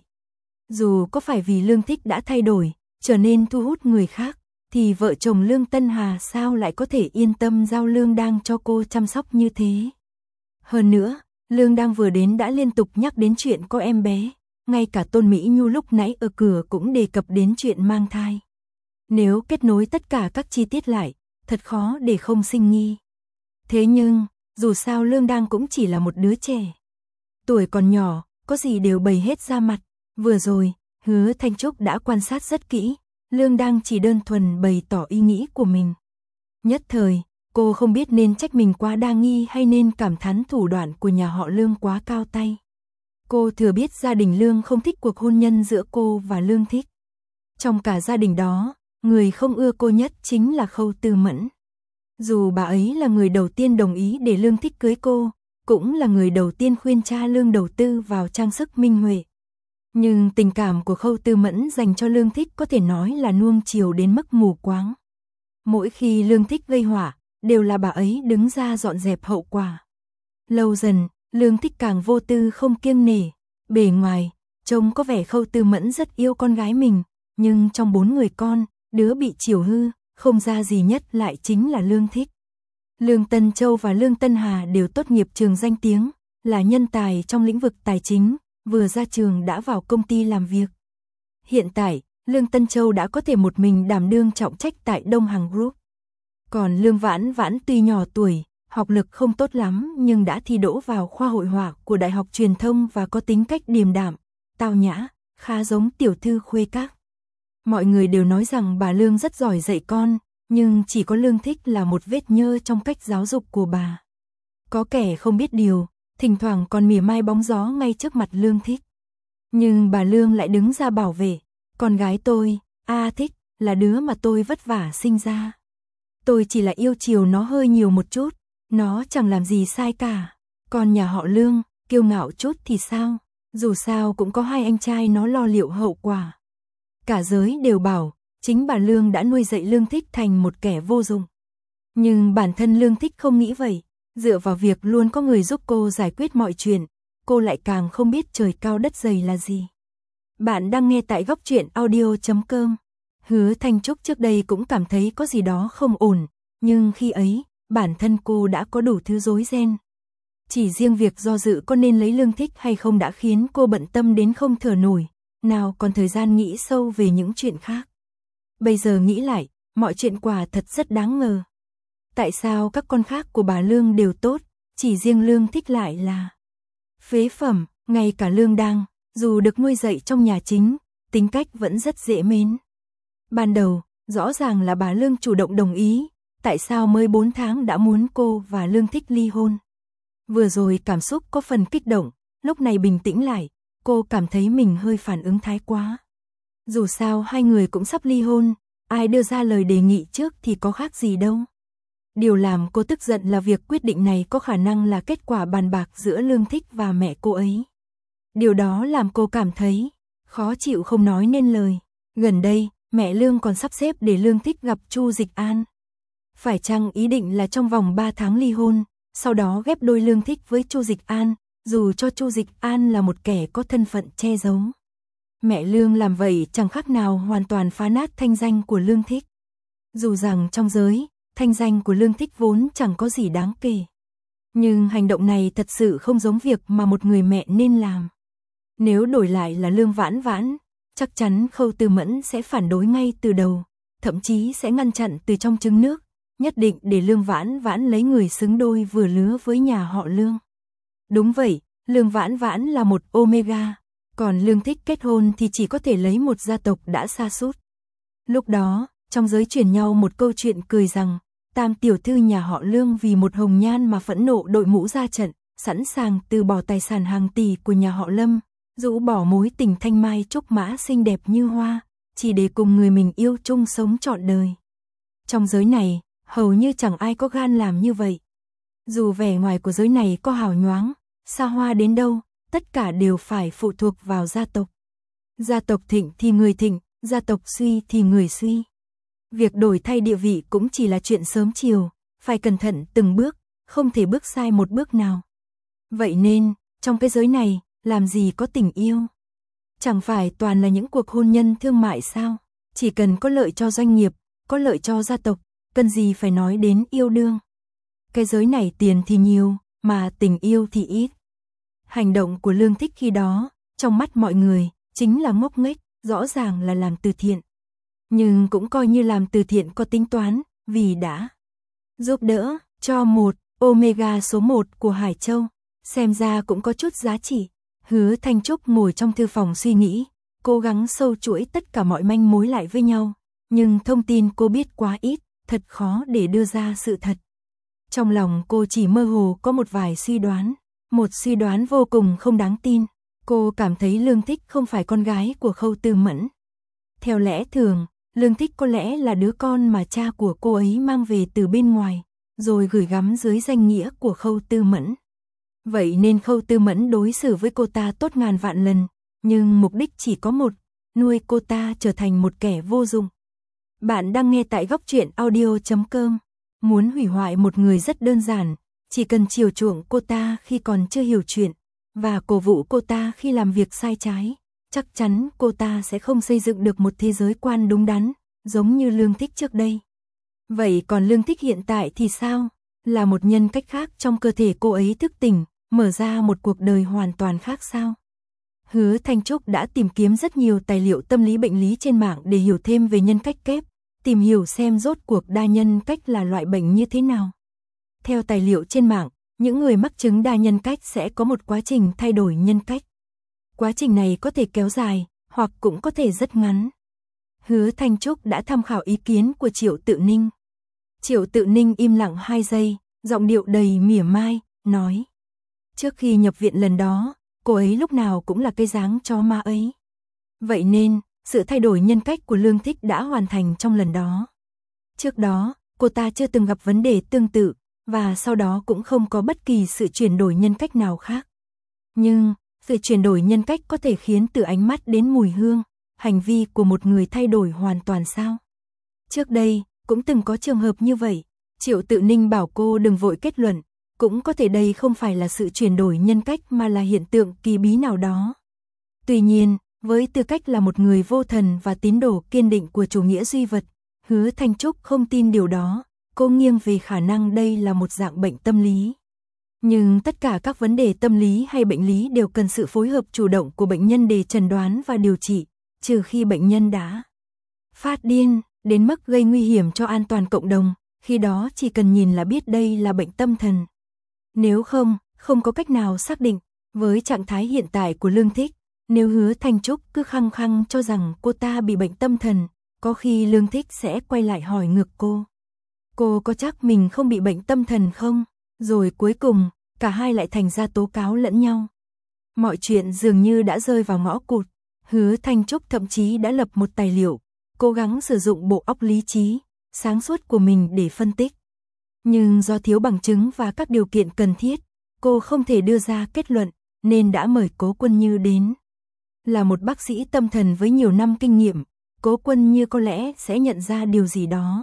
Dù có phải vì Lương Thích đã thay đổi, trở nên thu hút người khác, thì vợ chồng Lương Tân Hà sao lại có thể yên tâm giao Lương Đang cho cô chăm sóc như thế? Hơn nữa, Lương Đang vừa đến đã liên tục nhắc đến chuyện có em bé, ngay cả Tôn Mỹ Nhu lúc nãy ở cửa cũng đề cập đến chuyện mang thai. Nếu kết nối tất cả các chi tiết lại, thật khó để không sinh nghi. Thế nhưng, dù sao Lương Đang cũng chỉ là một đứa trẻ. Tuổi còn nhỏ, có gì đều bày hết ra mặt. Vừa rồi, Hứa Thanh Trúc đã quan sát rất kỹ, Lương Đang chỉ đơn thuần bày tỏ ý nghĩ của mình. Nhất thời, cô không biết nên trách mình quá đa nghi hay nên cảm thán thủ đoạn của nhà họ Lương quá cao tay. Cô thừa biết gia đình Lương không thích cuộc hôn nhân giữa cô và Lương Thích. Trong cả gia đình đó, người không ưa cô nhất chính là Khâu Tư Mẫn. Dù bà ấy là người đầu tiên đồng ý để Lương Thích cưới cô, cũng là người đầu tiên khuyên cha Lương đầu tư vào trang sức minh huệ. Nhưng tình cảm của Khâu Tư Mẫn dành cho Lương Thích có thể nói là nuông chiều đến mức mù quáng. Mỗi khi Lương Thích gây họa, đều là bà ấy đứng ra dọn dẹp hậu quả. Lâu dần, Lương Thích càng vô tư không kiêng nể. Bề ngoài, trông có vẻ Khâu Tư Mẫn rất yêu con gái mình, nhưng trong bốn người con, đứa bị chiều hư, không ra gì nhất lại chính là Lương Thích. Lương Tân Châu và Lương Tân Hà đều tốt nghiệp trường danh tiếng, là nhân tài trong lĩnh vực tài chính, vừa ra trường đã vào công ty làm việc. Hiện tại, Lương Tân Châu đã có thể một mình đảm đương trọng trách tại Đông Hằng Group. Còn Lương Vãn Vãn tuy nhỏ tuổi, học lực không tốt lắm nhưng đã thi đỗ vào khoa hội họa của Đại học Truyền thông và có tính cách điềm đạm, tao nhã, khá giống tiểu thư khuê các. Mọi người đều nói rằng bà Lương rất giỏi dạy con, nhưng chỉ có Lương Thích là một vết nhơ trong cách giáo dục của bà. Có kẻ không biết điều, thỉnh thoảng còn mỉa mai bóng gió ngay trước mặt Lương Thích. Nhưng bà Lương lại đứng ra bảo vệ, con gái tôi, A Thích, là đứa mà tôi vất vả sinh ra. Tôi chỉ là yêu chiều nó hơi nhiều một chút, nó chẳng làm gì sai cả. Còn nhà họ Lương, kiêu ngạo chút thì sao, dù sao cũng có hai anh trai nó lo liệu hậu quả. Cả giới đều bảo, chính bà Lương đã nuôi dạy Lương Thích thành một kẻ vô dụng. Nhưng bản thân Lương Thích không nghĩ vậy, dựa vào việc luôn có người giúp cô giải quyết mọi chuyện, cô lại càng không biết trời cao đất dày là gì. Bạn đang nghe tại góc truyện audio chấm com. Hứa Thanh Trúc trước đây cũng cảm thấy có gì đó không ổn, nhưng khi ấy, bản thân cô đã có đủ thứ rối ren. Chỉ riêng việc do dự có nên lấy Lương Thích hay không đã khiến cô bận tâm đến không thở nổi, nào còn thời gian nghĩ sâu về những chuyện khác. Bây giờ nghĩ lại, mọi chuyện quả thật rất đáng ngờ. Tại sao các con khác của bà Lương đều tốt, chỉ riêng Lương Thích lại là phế phẩm, ngay cả Lương Đang, dù được nuôi dạy trong nhà chính, tính cách vẫn rất dễ mến. Ban đầu, rõ ràng là bà Lương chủ động đồng ý, tại sao mới bốn tháng đã muốn cô và Lương Thích ly hôn. Vừa rồi cảm xúc có phần kích động, lúc này bình tĩnh lại, cô cảm thấy mình hơi phản ứng thái quá. Dù sao hai người cũng sắp ly hôn, ai đưa ra lời đề nghị trước thì có khác gì đâu. Điều làm cô tức giận là việc quyết định này có khả năng là kết quả bàn bạc giữa Lương Thích và mẹ cô ấy. Điều đó làm cô cảm thấy khó chịu không nói nên lời. Gần đây, mẹ Lương còn sắp xếp để Lương Thích gặp Chu Dịch An. Phải chăng ý định là trong vòng ba tháng ly hôn, sau đó ghép đôi Lương Thích với Chu Dịch An, dù cho Chu Dịch An là một kẻ có thân phận che giấu. Mẹ Lương làm vậy chẳng khác nào hoàn toàn phá nát thanh danh của Lương Thích. Dù rằng trong giới, thanh danh của Lương Thích vốn chẳng có gì đáng kể. Nhưng hành động này thật sự không giống việc mà một người mẹ nên làm. Nếu đổi lại là Lương Vãn Vãn, chắc chắn Khâu Tư Mẫn sẽ phản đối ngay từ đầu, thậm chí sẽ ngăn chặn từ trong trứng nước, nhất định để Lương Vãn Vãn lấy người xứng đôi vừa lứa với nhà họ Lương. Đúng vậy, Lương Vãn Vãn là một Omega, còn Lương Thích kết hôn thì chỉ có thể lấy một gia tộc đã sa sút. Lúc đó, trong giới truyền nhau một câu chuyện cười rằng, tam tiểu thư nhà họ Lương vì một hồng nhan mà phẫn nộ đội mũ ra trận, sẵn sàng từ bỏ tài sản hàng tỷ của nhà họ Lâm, rũ bỏ mối tình thanh mai trúc mã xinh đẹp như hoa, chỉ để cùng người mình yêu chung sống trọn đời. Trong giới này, hầu như chẳng ai có gan làm như vậy. Dù vẻ ngoài của giới này có hào nhoáng, xa hoa đến đâu, tất cả đều phải phụ thuộc vào gia tộc. Gia tộc thịnh thì người thịnh, gia tộc suy thì người suy. Việc đổi thay địa vị cũng chỉ là chuyện sớm chiều, phải cẩn thận từng bước, không thể bước sai một bước nào. Vậy nên, trong cái giới này, làm gì có tình yêu? Chẳng phải toàn là những cuộc hôn nhân thương mại sao? Chỉ cần có lợi cho doanh nghiệp, có lợi cho gia tộc, cần gì phải nói đến yêu đương. Cái giới này tiền thì nhiều, mà tình yêu thì ít. Hành động của Lương Thích khi đó, trong mắt mọi người, chính là ngốc nghếch, rõ ràng là làm từ thiện. Nhưng cũng coi như làm từ thiện có tính toán, vì đã giúp đỡ cho một Omega số một của Hải Châu, xem ra cũng có chút giá trị. Hứa Thanh Trúc ngồi trong thư phòng suy nghĩ, cố gắng sâu chuỗi tất cả mọi manh mối lại với nhau, nhưng thông tin cô biết quá ít, thật khó để đưa ra sự thật. Trong lòng cô chỉ mơ hồ có một vài suy đoán, một suy đoán vô cùng không đáng tin. Cô cảm thấy Lương Thích không phải con gái của Khâu Tư Mẫn. Theo lẽ thường, Lương Thích có lẽ là đứa con mà cha của cô ấy mang về từ bên ngoài, rồi gửi gắm dưới danh nghĩa của Khâu Tư Mẫn. Vậy nên Khâu Tư Mẫn đối xử với cô ta tốt ngàn vạn lần, nhưng mục đích chỉ có một, nuôi cô ta trở thành một kẻ vô dụng. Bạn đang nghe tại góc truyện audio chấm com. Muốn hủy hoại một người rất đơn giản, chỉ cần chiều chuộng cô ta khi còn chưa hiểu chuyện, và cổ vũ cô ta khi làm việc sai trái, chắc chắn cô ta sẽ không xây dựng được một thế giới quan đúng đắn, giống như Lương Thích trước đây. Vậy còn Lương Thích hiện tại thì sao? Là một nhân cách khác trong cơ thể cô ấy thức tỉnh, mở ra một cuộc đời hoàn toàn khác sao? Hứa Thanh Trúc đã tìm kiếm rất nhiều tài liệu tâm lý bệnh lý trên mạng để hiểu thêm về nhân cách kép, tìm hiểu xem rốt cuộc đa nhân cách là loại bệnh như thế nào. Theo tài liệu trên mạng, những người mắc chứng đa nhân cách sẽ có một quá trình thay đổi nhân cách. Quá trình này có thể kéo dài, hoặc cũng có thể rất ngắn. Hứa Thanh Trúc đã tham khảo ý kiến của Triệu Tự Ninh. Triệu Tự Ninh im lặng hai giây, giọng điệu đầy mỉa mai, nói. Trước khi nhập viện lần đó, cô ấy lúc nào cũng là cái dáng chó ma ấy. Vậy nên, sự thay đổi nhân cách của Lương Thích đã hoàn thành trong lần đó. Trước đó, cô ta chưa từng gặp vấn đề tương tự, và sau đó cũng không có bất kỳ sự chuyển đổi nhân cách nào khác. Nhưng, sự chuyển đổi nhân cách có thể khiến từ ánh mắt đến mùi hương, hành vi của một người thay đổi hoàn toàn sao? Trước đây, cũng từng có trường hợp như vậy. Triệu Tự Ninh bảo cô đừng vội kết luận, cũng có thể đây không phải là sự chuyển đổi nhân cách mà là hiện tượng kỳ bí nào đó. Tuy nhiên, với tư cách là một người vô thần và tín đồ kiên định của chủ nghĩa duy vật, Hứa Thanh Trúc không tin điều đó, cô nghiêng về khả năng đây là một dạng bệnh tâm lý. Nhưng tất cả các vấn đề tâm lý hay bệnh lý đều cần sự phối hợp chủ động của bệnh nhân để chẩn đoán và điều trị, trừ khi bệnh nhân đã phát điên, đến mức gây nguy hiểm cho an toàn cộng đồng, khi đó chỉ cần nhìn là biết đây là bệnh tâm thần. Nếu không, không có cách nào xác định. Với trạng thái hiện tại của Lương Thích, nếu Hứa Thanh Trúc cứ khăng khăng cho rằng cô ta bị bệnh tâm thần, có khi Lương Thích sẽ quay lại hỏi ngược cô. Cô có chắc mình không bị bệnh tâm thần không? Rồi cuối cùng, cả hai lại thành ra tố cáo lẫn nhau. Mọi chuyện dường như đã rơi vào ngõ cụt. Hứa Thanh Trúc thậm chí đã lập một tài liệu, cố gắng sử dụng bộ óc lý trí, sáng suốt của mình để phân tích. Nhưng do thiếu bằng chứng và các điều kiện cần thiết, cô không thể đưa ra kết luận, nên đã mời Cố Quân Như đến. Là một bác sĩ tâm thần với nhiều năm kinh nghiệm, Cố Quân Như có lẽ sẽ nhận ra điều gì đó.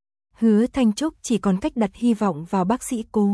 Hứa Thanh Trúc chỉ còn cách đặt hy vọng vào bác sĩ Cố.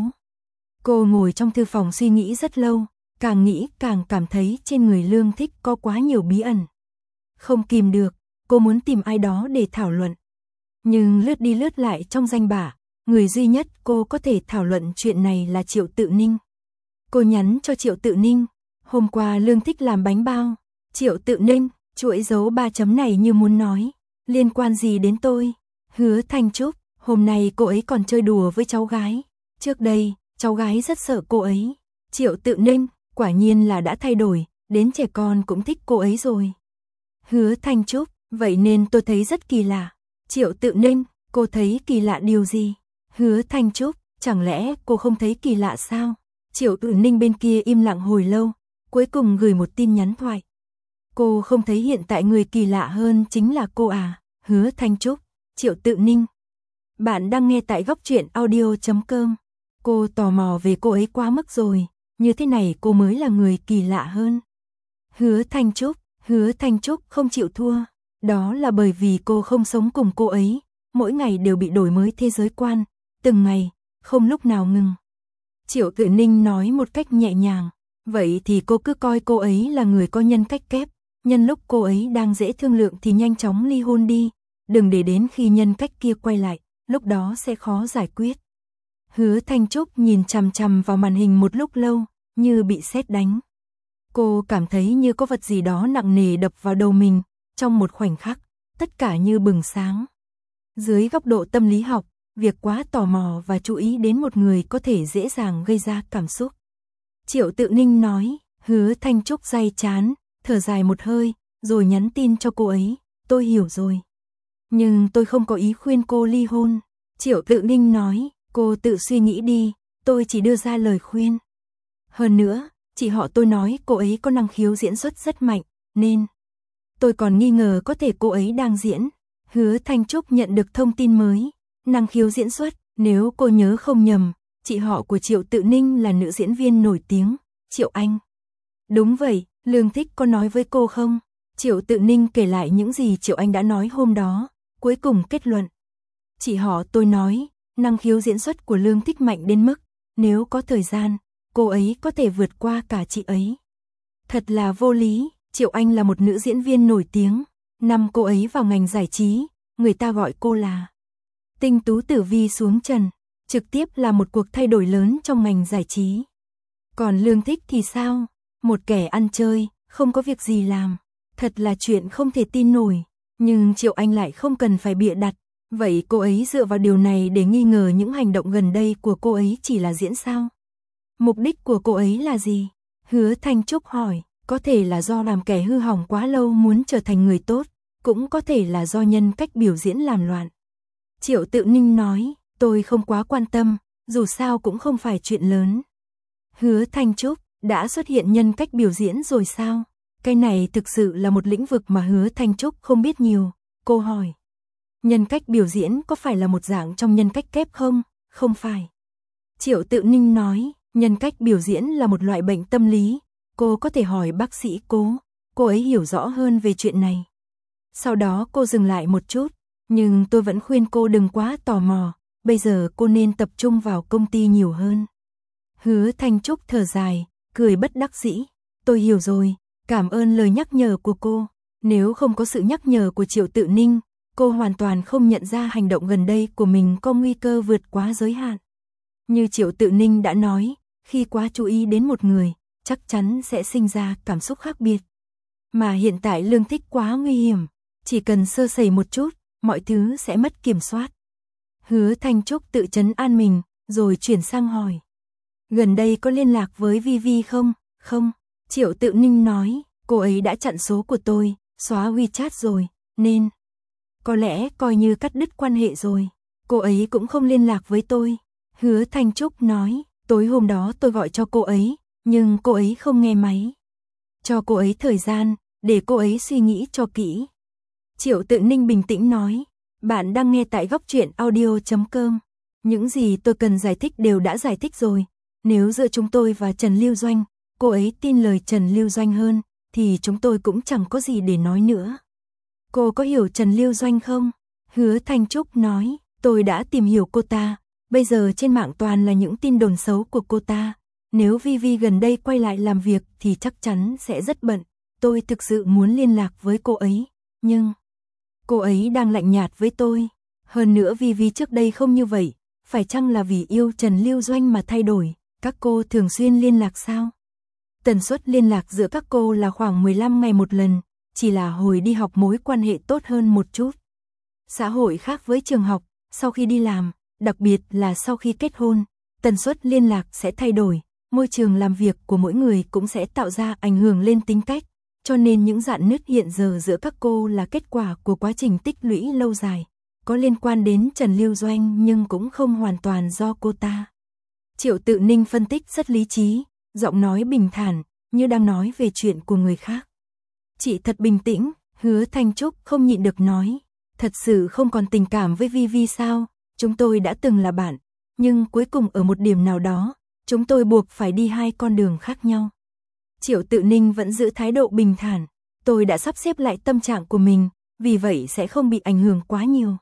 Cô ngồi trong thư phòng suy nghĩ rất lâu, càng nghĩ càng cảm thấy trên người Lương Thích có quá nhiều bí ẩn. Không kìm được, cô muốn tìm ai đó để thảo luận. Nhưng lướt đi lướt lại trong danh bạ, người duy nhất cô có thể thảo luận chuyện này là Triệu Tự Ninh. Cô nhắn cho Triệu Tự Ninh, hôm qua Lương Thích làm bánh bao. Triệu Tự Ninh, chuỗi dấu ba chấm này như muốn nói, liên quan gì đến tôi? Hứa Thanh Trúc, hôm nay cô ấy còn chơi đùa với cháu gái. Trước đây, cháu gái rất sợ cô ấy. Triệu Tự Ninh, quả nhiên là đã thay đổi, đến trẻ con cũng thích cô ấy rồi. Hứa Thanh Trúc, vậy nên tôi thấy rất kỳ lạ. Triệu Tự Ninh, cô thấy kỳ lạ điều gì? Hứa Thanh Trúc, chẳng lẽ cô không thấy kỳ lạ sao? Triệu Tự Ninh bên kia im lặng hồi lâu, cuối cùng gửi một tin nhắn thoại. Cô không thấy hiện tại người kỳ lạ hơn chính là cô à? Hứa Thanh Trúc, Triệu Tự Ninh. Bạn đang nghe tại góc truyện audio chấm com. Cô tò mò về cô ấy quá mức rồi, như thế này cô mới là người kỳ lạ hơn. Hứa Thanh Trúc, Hứa Thanh Trúc không chịu thua. Đó là bởi vì cô không sống cùng cô ấy, mỗi ngày đều bị đổi mới thế giới quan, từng ngày, không lúc nào ngừng. Triệu Tự Ninh nói một cách nhẹ nhàng, vậy thì cô cứ coi cô ấy là người có nhân cách kép, nhân lúc cô ấy đang dễ thương lượng thì nhanh chóng ly hôn đi, đừng để đến khi nhân cách kia quay lại, lúc đó sẽ khó giải quyết. Hứa Thanh Trúc nhìn chằm chằm vào màn hình một lúc lâu, như bị sét đánh. Cô cảm thấy như có vật gì đó nặng nề đập vào đầu mình, trong một khoảnh khắc, tất cả như bừng sáng. Dưới góc độ tâm lý học, việc quá tò mò và chú ý đến một người có thể dễ dàng gây ra cảm xúc. Triệu Tự Ninh nói, Hứa Thanh Trúc day chán, thở dài một hơi, rồi nhắn tin cho cô ấy, tôi hiểu rồi. Nhưng tôi không có ý khuyên cô ly hôn. Triệu Tự Ninh nói, cô tự suy nghĩ đi, tôi chỉ đưa ra lời khuyên. Hơn nữa, chị họ tôi nói cô ấy có năng khiếu diễn xuất rất mạnh, nên tôi còn nghi ngờ có thể cô ấy đang diễn. Hứa Thanh Trúc nhận được thông tin mới, năng khiếu diễn xuất, nếu cô nhớ không nhầm, chị họ của Triệu Tự Ninh là nữ diễn viên nổi tiếng, Triệu Anh. Đúng vậy, Lương Thích có nói với cô không? Triệu Tự Ninh kể lại những gì Triệu Anh đã nói hôm đó, cuối cùng kết luận. Chị họ tôi nói, năng khiếu diễn xuất của Lương Thích mạnh đến mức, nếu có thời gian, cô ấy có thể vượt qua cả chị ấy. Thật là vô lý, Triệu Anh là một nữ diễn viên nổi tiếng, năm cô ấy vào ngành giải trí, người ta gọi cô là tinh tú tử vi xuống trần, trực tiếp là một cuộc thay đổi lớn trong ngành giải trí. Còn Lương Thích thì sao? Một kẻ ăn chơi, không có việc gì làm, thật là chuyện không thể tin nổi, nhưng Triệu Anh lại không cần phải bịa đặt. Vậy cô ấy dựa vào điều này để nghi ngờ những hành động gần đây của cô ấy chỉ là diễn sao? Mục đích của cô ấy là gì? Hứa Thanh Trúc hỏi, có thể là do làm kẻ hư hỏng quá lâu muốn trở thành người tốt, cũng có thể là do nhân cách biểu diễn làm loạn. Triệu Tự Ninh nói, tôi không quá quan tâm, dù sao cũng không phải chuyện lớn. Hứa Thanh Trúc, đã xuất hiện nhân cách biểu diễn rồi sao? Cái này thực sự là một lĩnh vực mà Hứa Thanh Trúc không biết nhiều. Cô hỏi, nhân cách biểu diễn có phải là một dạng trong nhân cách kép không? Không phải. Triệu Tự Ninh nói, nhân cách biểu diễn là một loại bệnh tâm lý. Cô có thể hỏi bác sĩ Cố, cô ấy hiểu rõ hơn về chuyện này. Sau đó cô dừng lại một chút, nhưng tôi vẫn khuyên cô đừng quá tò mò, bây giờ cô nên tập trung vào công ty nhiều hơn. Hứa Thanh Trúc thở dài, cười bất đắc dĩ. Tôi hiểu rồi, cảm ơn lời nhắc nhở của cô. Nếu không có sự nhắc nhở của Triệu Tự Ninh, cô hoàn toàn không nhận ra hành động gần đây của mình có nguy cơ vượt quá giới hạn. Như Triệu Tự Ninh đã nói, khi quá chú ý đến một người, chắc chắn sẽ sinh ra cảm xúc khác biệt. Mà hiện tại Lương Thích quá nguy hiểm, chỉ cần sơ sẩy một chút, mọi thứ sẽ mất kiểm soát. Hứa Thanh Trúc tự trấn an mình, rồi chuyển sang hỏi. Gần đây có liên lạc với Vi Vi không? Không, Triệu Tự Ninh nói, cô ấy đã chặn số của tôi, xóa WeChat rồi, nên có lẽ coi như cắt đứt quan hệ rồi. Cô ấy cũng không liên lạc với tôi. Hứa Thanh Trúc nói, tối hôm đó tôi gọi cho cô ấy, nhưng cô ấy không nghe máy. Cho cô ấy thời gian, để cô ấy suy nghĩ cho kỹ. Triệu Tự Ninh bình tĩnh nói, bạn đang nghe tại góc truyện audio chấm com. Những gì tôi cần giải thích đều đã giải thích rồi. Nếu giữa chúng tôi và Trần Lưu Doanh, cô ấy tin lời Trần Lưu Doanh hơn, thì chúng tôi cũng chẳng có gì để nói nữa. Cô có hiểu Trần Lưu Doanh không? Hứa Thanh Trúc nói, tôi đã tìm hiểu cô ta, bây giờ trên mạng toàn là những tin đồn xấu của cô ta. Nếu Vi Vi gần đây quay lại làm việc thì chắc chắn sẽ rất bận. Tôi thực sự muốn liên lạc với cô ấy, nhưng cô ấy đang lạnh nhạt với tôi. Hơn nữa Vi Vi trước đây không như vậy, phải chăng là vì yêu Trần Lưu Doanh mà thay đổi? Các cô thường xuyên liên lạc sao? Tần suất liên lạc giữa các cô là khoảng mười lăm ngày một lần, chỉ là hồi đi học mối quan hệ tốt hơn một chút. Xã hội khác với trường học, sau khi đi làm, đặc biệt là sau khi kết hôn, tần suất liên lạc sẽ thay đổi, môi trường làm việc của mỗi người cũng sẽ tạo ra ảnh hưởng lên tính cách, cho nên những rạn nứt hiện giờ giữa các cô là kết quả của quá trình tích lũy lâu dài, có liên quan đến Trần Lưu Doanh nhưng cũng không hoàn toàn do cô ta. Triệu Tự Ninh phân tích rất lý trí, giọng nói bình thản, như đang nói về chuyện của người khác. Chị thật bình tĩnh. Hứa Thanh Trúc không nhịn được nói, thật sự không còn tình cảm với Vi Vi sao? Chúng tôi đã từng là bạn, nhưng cuối cùng ở một điểm nào đó, chúng tôi buộc phải đi hai con đường khác nhau. Triệu Tự Ninh vẫn giữ thái độ bình thản, tôi đã sắp xếp lại tâm trạng của mình, vì vậy sẽ không bị ảnh hưởng quá nhiều.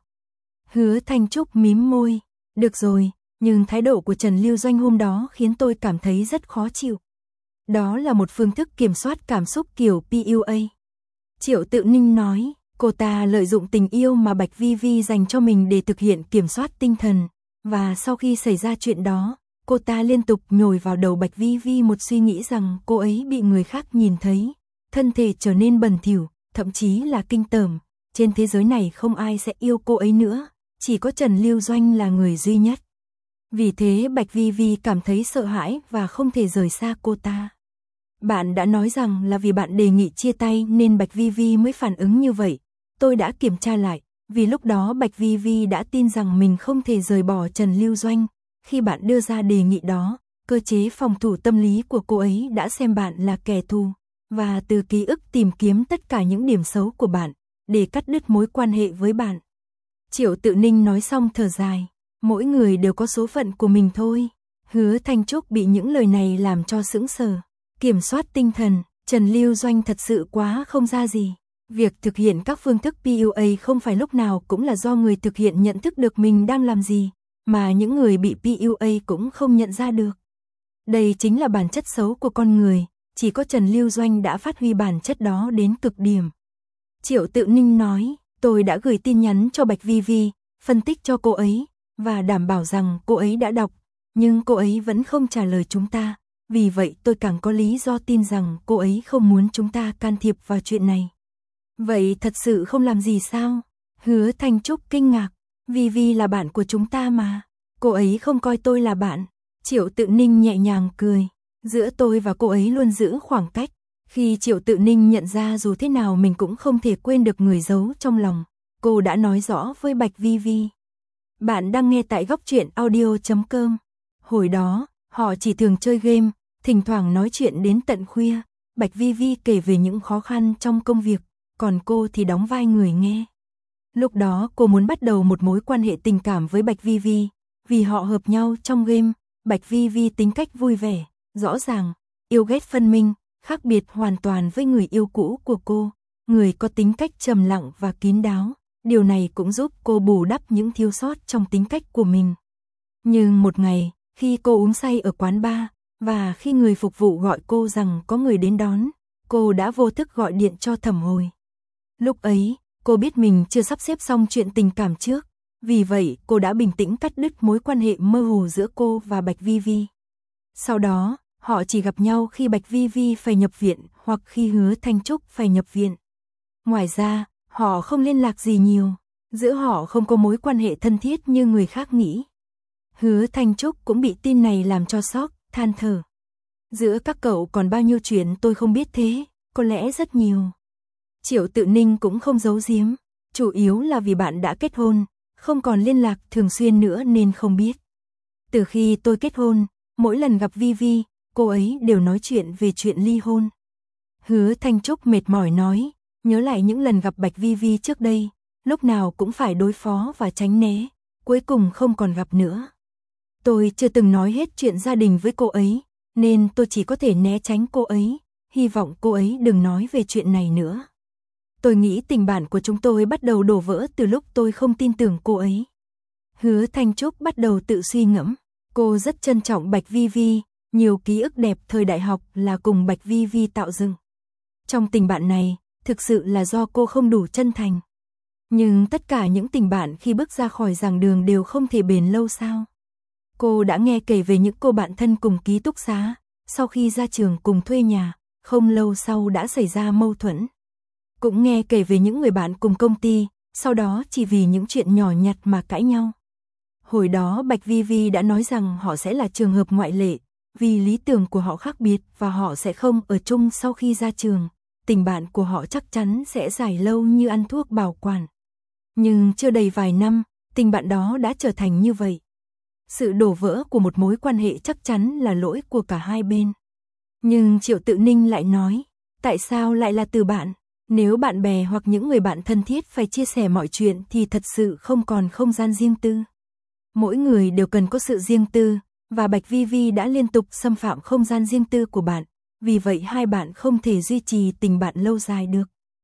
Hứa Thanh Trúc mím môi, được rồi, nhưng thái độ của Trần Lưu Doanh hôm đó khiến tôi cảm thấy rất khó chịu. Đó là một phương thức kiểm soát cảm xúc kiểu pê u a. Triệu Tự Ninh nói, cô ta lợi dụng tình yêu mà Bạch Vi Vi dành cho mình để thực hiện kiểm soát tinh thần, và sau khi xảy ra chuyện đó, cô ta liên tục nhồi vào đầu Bạch Vi Vi một suy nghĩ rằng cô ấy bị người khác nhìn thấy, thân thể trở nên bẩn thỉu, thậm chí là kinh tởm, trên thế giới này không ai sẽ yêu cô ấy nữa, chỉ có Trần Lưu Doanh là người duy nhất. Vì thế Bạch Vi Vi cảm thấy sợ hãi và không thể rời xa cô ta. Bạn đã nói rằng là vì bạn đề nghị chia tay nên Bạch Vi Vi mới phản ứng như vậy. Tôi đã kiểm tra lại, vì lúc đó Bạch Vi Vi đã tin rằng mình không thể rời bỏ Trần Lưu Doanh. Khi bạn đưa ra đề nghị đó, cơ chế phòng thủ tâm lý của cô ấy đã xem bạn là kẻ thù, và từ ký ức tìm kiếm tất cả những điểm xấu của bạn, để cắt đứt mối quan hệ với bạn. Triệu Tự Ninh nói xong thở dài, mỗi người đều có số phận của mình thôi. Hứa Thanh Trúc bị những lời này làm cho sững sờ. Kiểm soát tinh thần, Trần Lưu Doanh thật sự quá không ra gì. Việc thực hiện các phương thức pê u a không phải lúc nào cũng là do người thực hiện nhận thức được mình đang làm gì, mà những người bị pê u a cũng không nhận ra được. Đây chính là bản chất xấu của con người, chỉ có Trần Lưu Doanh đã phát huy bản chất đó đến cực điểm. Triệu Tự Ninh nói, tôi đã gửi tin nhắn cho Bạch Vi Vi, phân tích cho cô ấy, và đảm bảo rằng cô ấy đã đọc, nhưng cô ấy vẫn không trả lời chúng ta. Vì vậy tôi càng có lý do tin rằng cô ấy không muốn chúng ta can thiệp vào chuyện này. Vậy thật sự không làm gì sao? Hứa Thanh Trúc kinh ngạc, Vi Vi là bạn của chúng ta mà. Cô ấy không coi tôi là bạn. Triệu Tự Ninh nhẹ nhàng cười, giữa tôi và cô ấy luôn giữ khoảng cách. Khi Triệu Tự Ninh nhận ra dù thế nào mình cũng không thể quên được người giấu trong lòng, cô đã nói rõ với Bạch Vi Vi. Bạn đang nghe tại góc truyện audio chấm com. Hồi đó, họ chỉ thường chơi game, thỉnh thoảng nói chuyện đến tận khuya. Bạch Vi Vi kể về những khó khăn trong công việc, còn cô thì đóng vai người nghe. Lúc đó cô muốn bắt đầu một mối quan hệ tình cảm với Bạch Vi Vi, vì họ hợp nhau trong game. Bạch Vi Vi tính cách vui vẻ, rõ ràng, yêu ghét phân minh, khác biệt hoàn toàn với người yêu cũ của cô. người có tính cách trầm lặng và kín đáo, điều này cũng giúp cô bù đắp những thiếu sót trong tính cách của mình. Nhưng một ngày, khi cô uống say ở quán bar, và khi người phục vụ gọi cô rằng có người đến đón, cô đã vô thức gọi điện cho Thẩm Hồi. Lúc ấy, cô biết mình chưa sắp xếp xong chuyện tình cảm trước, vì vậy cô đã bình tĩnh cắt đứt mối quan hệ mơ hồ giữa cô và Bạch Vi Vi. Sau đó, họ chỉ gặp nhau khi Bạch Vi Vi phải nhập viện hoặc khi Hứa Thanh Trúc phải nhập viện. Ngoài ra, họ không liên lạc gì nhiều, giữa họ không có mối quan hệ thân thiết như người khác nghĩ. Hứa Thanh Trúc cũng bị tin này làm cho sốc, than thở. Giữa các cậu còn bao nhiêu chuyện tôi không biết thế, có lẽ rất nhiều. Triệu Tự Ninh cũng không giấu giếm, chủ yếu là vì bạn đã kết hôn, không còn liên lạc thường xuyên nữa nên không biết. Từ khi tôi kết hôn, mỗi lần gặp Vi Vi, cô ấy đều nói chuyện về chuyện ly hôn. Hứa Thanh Trúc mệt mỏi nói, nhớ lại những lần gặp Bạch Vi Vi trước đây, lúc nào cũng phải đối phó và tránh né, cuối cùng không còn gặp nữa. Tôi chưa từng nói hết chuyện gia đình với cô ấy, nên tôi chỉ có thể né tránh cô ấy, hy vọng cô ấy đừng nói về chuyện này nữa. Tôi nghĩ tình bạn của chúng tôi bắt đầu đổ vỡ từ lúc tôi không tin tưởng cô ấy. Hứa Thanh Trúc bắt đầu tự suy ngẫm, cô rất trân trọng Bạch Vi Vi, nhiều ký ức đẹp thời đại học là cùng Bạch Vi Vi tạo dựng. Trong tình bạn này, thực sự là do cô không đủ chân thành. Nhưng tất cả những tình bạn khi bước ra khỏi giảng đường đều không thể bền lâu sao? Cô đã nghe kể về những cô bạn thân cùng ký túc xá, sau khi ra trường cùng thuê nhà, không lâu sau đã xảy ra mâu thuẫn. Cũng nghe kể về những người bạn cùng công ty, sau đó chỉ vì những chuyện nhỏ nhặt mà cãi nhau. Hồi đó Bạch Vi Vi đã nói rằng họ sẽ là trường hợp ngoại lệ, vì lý tưởng của họ khác biệt và họ sẽ không ở chung sau khi ra trường. Tình bạn của họ chắc chắn sẽ dài lâu như ăn thuốc bảo quản. Nhưng chưa đầy vài năm, tình bạn đó đã trở thành như vậy. Sự đổ vỡ của một mối quan hệ chắc chắn là lỗi của cả hai bên. Nhưng Triệu Tự Ninh lại nói, tại sao lại là từ bạn? Nếu bạn bè hoặc những người bạn thân thiết phải chia sẻ mọi chuyện thì thật sự không còn không gian riêng tư. Mỗi người đều cần có sự riêng tư, và Bạch Vi Vi đã liên tục xâm phạm không gian riêng tư của bạn, vì vậy hai bạn không thể duy trì tình bạn lâu dài được.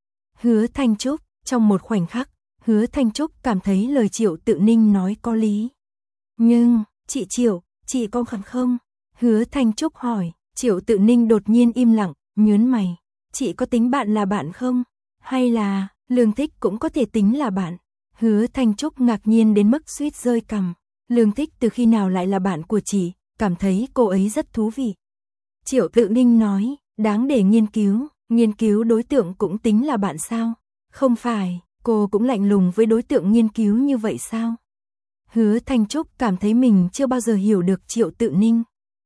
Hứa Thanh Trúc, trong một khoảnh khắc, Hứa Thanh Trúc cảm thấy lời Triệu Tự Ninh nói có lý. Nhưng, chị Triệu, chị có khẳng không? Hứa Thanh Trúc hỏi. Triệu Tự Ninh đột nhiên im lặng, nhớn mày. Chị có tính bạn là bạn không? Hay là, Lương Thích cũng có thể tính là bạn? Hứa Thanh Trúc ngạc nhiên đến mức suýt rơi cằm. Lương Thích từ khi nào lại là bạn của chị? Cảm thấy cô ấy rất thú vị. Triệu Tự Ninh nói, đáng để nghiên cứu. Nghiên cứu đối tượng cũng tính là bạn sao? Không phải, cô cũng lạnh lùng với đối tượng nghiên cứu như vậy sao? Hứa Thanh Trúc cảm thấy mình chưa bao giờ hiểu được Triệu Tự Ninh.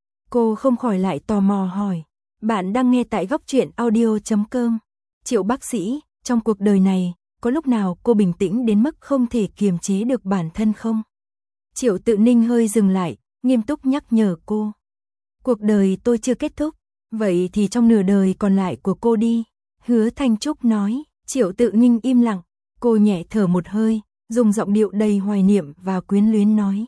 Cô không khỏi lại tò mò hỏi, bạn đang nghe tại góc truyện audio chấm com. Triệu bác sĩ, trong cuộc đời này, có lúc nào cô bình tĩnh đến mức không thể kiềm chế được bản thân không? Triệu Tự Ninh hơi dừng lại, nghiêm túc nhắc nhở cô. Cuộc đời tôi chưa kết thúc, vậy thì trong nửa đời còn lại của cô đi. Hứa Thanh Trúc nói. Triệu Tự Ninh im lặng, cô nhẹ thở một hơi, dùng giọng điệu đầy hoài niệm và quyến luyến nói.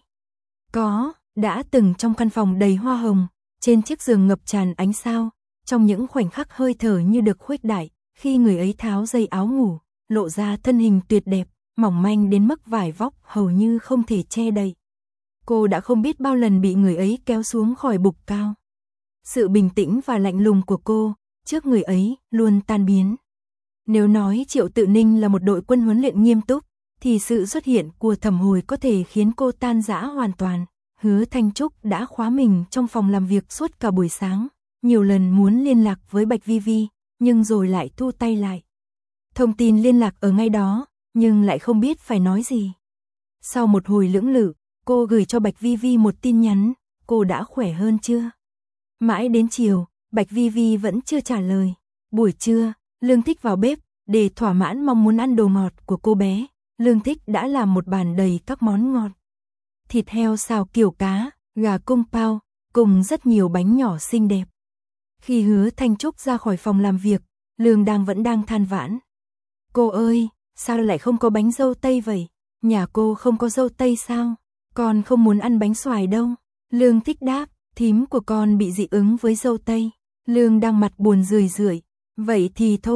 Có, đã từng trong căn phòng đầy hoa hồng, trên chiếc giường ngập tràn ánh sao, trong những khoảnh khắc hơi thở như được khuếch đại, khi người ấy tháo dây áo ngủ, lộ ra thân hình tuyệt đẹp, mỏng manh đến mức vải vóc hầu như không thể che đậy. Cô đã không biết bao lần bị người ấy kéo xuống khỏi bục cao. Sự bình tĩnh và lạnh lùng của cô, trước người ấy, luôn tan biến. Nếu nói Triệu Tự Ninh là một đội quân huấn luyện nghiêm túc, thì sự xuất hiện của Thẩm Hồi có thể khiến cô tan rã hoàn toàn. Hứa Thanh Trúc đã khóa mình trong phòng làm việc suốt cả buổi sáng, nhiều lần muốn liên lạc với Bạch Vi Vi, nhưng rồi lại thu tay lại. Thông tin liên lạc ở ngay đó, nhưng lại không biết phải nói gì. Sau một hồi lưỡng lự, cô gửi cho Bạch Vi Vi một tin nhắn, cô đã khỏe hơn chưa? Mãi đến chiều, Bạch Vi Vi vẫn chưa trả lời. Buổi trưa, Lương Thích vào bếp, để thỏa mãn mong muốn ăn đồ ngọt của cô bé. Lương Thích đã làm một bàn đầy các món ngọt. Thịt heo xào kiểu cá, gà cung pao, cùng rất nhiều bánh nhỏ xinh đẹp. Khi Hứa Thanh Trúc ra khỏi phòng làm việc, Lương đang vẫn đang than vãn. Cô ơi, sao lại không có bánh dâu tây vậy? Nhà cô không có dâu tây sao? Con không muốn ăn bánh xoài đâu. Lương Thích đáp, thím của con bị dị ứng với dâu tây. Lương đang mặt buồn rười rượi. Vậy thì thôi,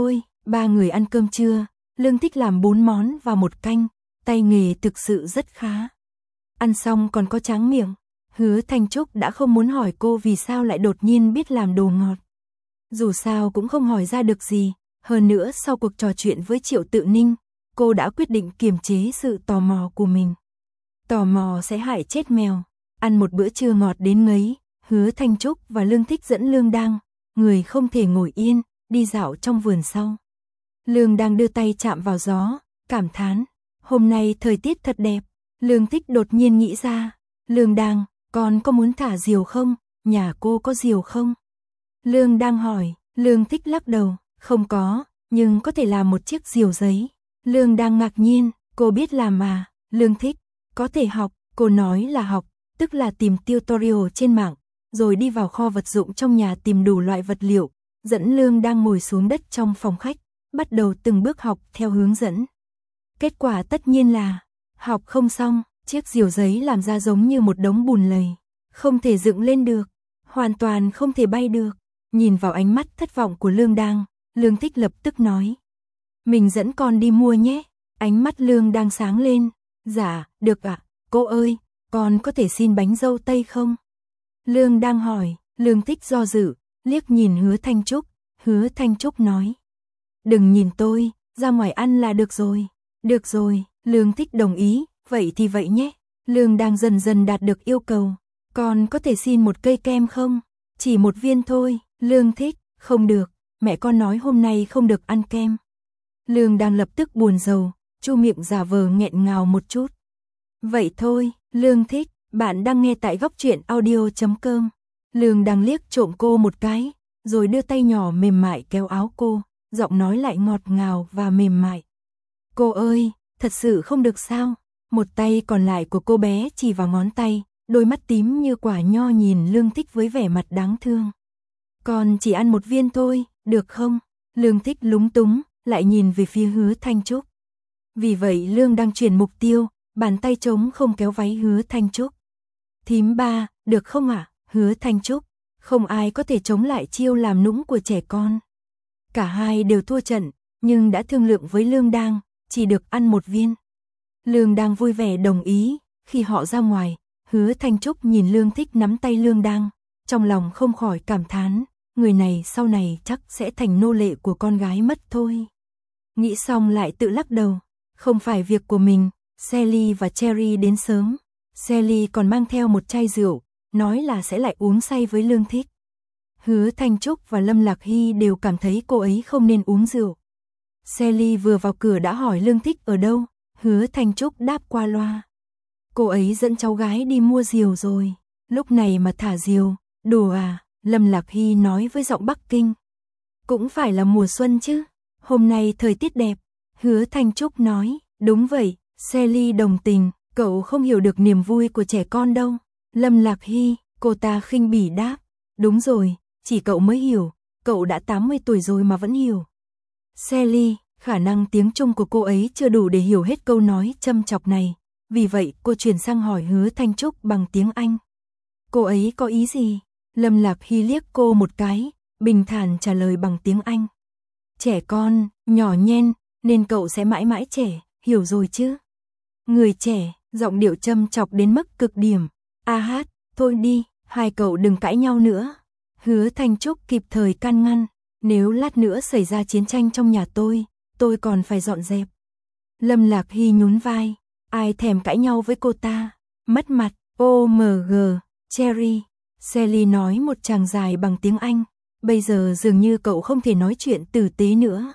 Ba người ăn cơm trưa, Lương Thích làm bốn món và một canh, tay nghề thực sự rất khá. Ăn xong còn có tráng miệng, Hứa Thanh Trúc đã không muốn hỏi cô vì sao lại đột nhiên biết làm đồ ngọt. Dù sao cũng không hỏi ra được gì, hơn nữa sau cuộc trò chuyện với Triệu Tự Ninh, cô đã quyết định kiềm chế sự tò mò của mình. Tò mò sẽ hại chết mèo. Ăn một bữa trưa ngọt đến ngấy, Hứa Thanh Trúc và Lương Thích dẫn Lương Đăng, người không thể ngồi yên, đi dạo trong vườn sau. Lương Đăng đưa tay chạm vào gió, cảm thán, hôm nay thời tiết thật đẹp. Lương Thích đột nhiên nghĩ ra, Lương Đăng, con có muốn thả diều không? Nhà cô có diều không? Lương Đăng hỏi, Lương Thích lắc đầu, không có, nhưng có thể làm một chiếc diều giấy. Lương Đăng ngạc nhiên, cô biết làm mà. Lương Thích, có thể học, cô nói là học, tức là tìm tutorial trên mạng, rồi đi vào kho vật dụng trong nhà tìm đủ loại vật liệu, dẫn Lương Đăng ngồi xuống đất trong phòng khách, bắt đầu từng bước học theo hướng dẫn. Kết quả tất nhiên là, học không xong, chiếc diều giấy làm ra giống như một đống bùn lầy, không thể dựng lên được, hoàn toàn không thể bay được. Nhìn vào ánh mắt thất vọng của Lương Đăng, Lương Thích lập tức nói, mình dẫn con đi mua nhé. Ánh mắt Lương Đăng sáng lên, dạ, được ạ, cô ơi, con có thể xin bánh dâu tây không? Lương Đăng hỏi, Lương Thích do dự, liếc nhìn Hứa Thanh Trúc, Hứa Thanh Trúc nói, đừng nhìn tôi, ra ngoài ăn là được rồi. Được rồi, Lương Thích đồng ý, vậy thì vậy nhé. Lương Đăng dần dần đạt được yêu cầu, con có thể xin một cây kem không? Chỉ một viên thôi. Lương Thích, không được, mẹ con nói hôm nay không được ăn kem. Lương Đăng lập tức buồn rầu, chu miệng giả vờ nghẹn ngào một chút. Vậy thôi, Lương Thích, bạn đang nghe tại góc truyện audio chấm com. Lương Đăng liếc trộm cô một cái, rồi đưa tay nhỏ mềm mại kéo áo cô, giọng nói lại ngọt ngào và mềm mại. Cô ơi, thật sự không được sao? Một tay còn lại của cô bé chỉ vào ngón tay, đôi mắt tím như quả nho nhìn Lương Thích với vẻ mặt đáng thương. Con chỉ ăn một viên thôi, được không? Lương Thích lúng túng, lại nhìn về phía Hứa Thanh Trúc. Vì vậy Lương Đăng chuyển mục tiêu, bàn tay trống không kéo váy Hứa Thanh Trúc. Thím ba, được không ạ? À? Hứa Thanh Trúc, không ai có thể chống lại chiêu làm nũng của trẻ con. Cả hai đều thua trận, nhưng đã thương lượng với Lương Đăng, chỉ được ăn một viên. Lương Đăng vui vẻ đồng ý, khi họ ra ngoài, Hứa Thanh Trúc nhìn Lương Thích nắm tay Lương Đăng, trong lòng không khỏi cảm thán, người này sau này chắc sẽ thành nô lệ của con gái mất thôi. Nghĩ xong lại tự lắc đầu, không phải việc của mình. Sally và Cherry đến sớm, Sally còn mang theo một chai rượu, nói là sẽ lại uống say với Lương Thích. Hứa Thanh Trúc và Lâm Lạc Hy đều cảm thấy cô ấy không nên uống rượu. Sally vừa vào cửa đã hỏi Lương Thích ở đâu, Hứa Thanh Trúc đáp qua loa. Cô ấy dẫn cháu gái đi mua diều rồi, lúc này mà thả diều, đùa à, Lâm Lạc Hy nói với giọng Bắc Kinh. Cũng phải là mùa xuân chứ, hôm nay thời tiết đẹp, Hứa Thanh Trúc nói, đúng vậy, Sally đồng tình, cậu không hiểu được niềm vui của trẻ con đâu. Lâm Lạc Hy, cô ta khinh bỉ đáp, đúng rồi, chỉ cậu mới hiểu, cậu đã tám mươi tuổi rồi mà vẫn hiểu. Sally, khả năng tiếng Trung của cô ấy chưa đủ để hiểu hết câu nói châm chọc này, vì vậy cô chuyển sang hỏi Hứa Thanh Trúc bằng tiếng Anh. Cô ấy có ý gì? Lâm Lạc Hy liếc cô một cái, bình thản trả lời bằng tiếng Anh. Trẻ con, nhỏ nhen, nên cậu sẽ mãi mãi trẻ, hiểu rồi chứ? Người trẻ, giọng điệu châm chọc đến mức cực điểm. A hát, thôi đi, hai cậu đừng cãi nhau nữa. Hứa Thanh Trúc kịp thời can ngăn, nếu lát nữa xảy ra chiến tranh trong nhà tôi, tôi còn phải dọn dẹp. Lâm Lạc Hy nhún vai, ai thèm cãi nhau với cô ta, mất mặt. ô em giê, Cherry, Sally nói một tràng dài bằng tiếng Anh, bây giờ dường như cậu không thể nói chuyện tử tế nữa.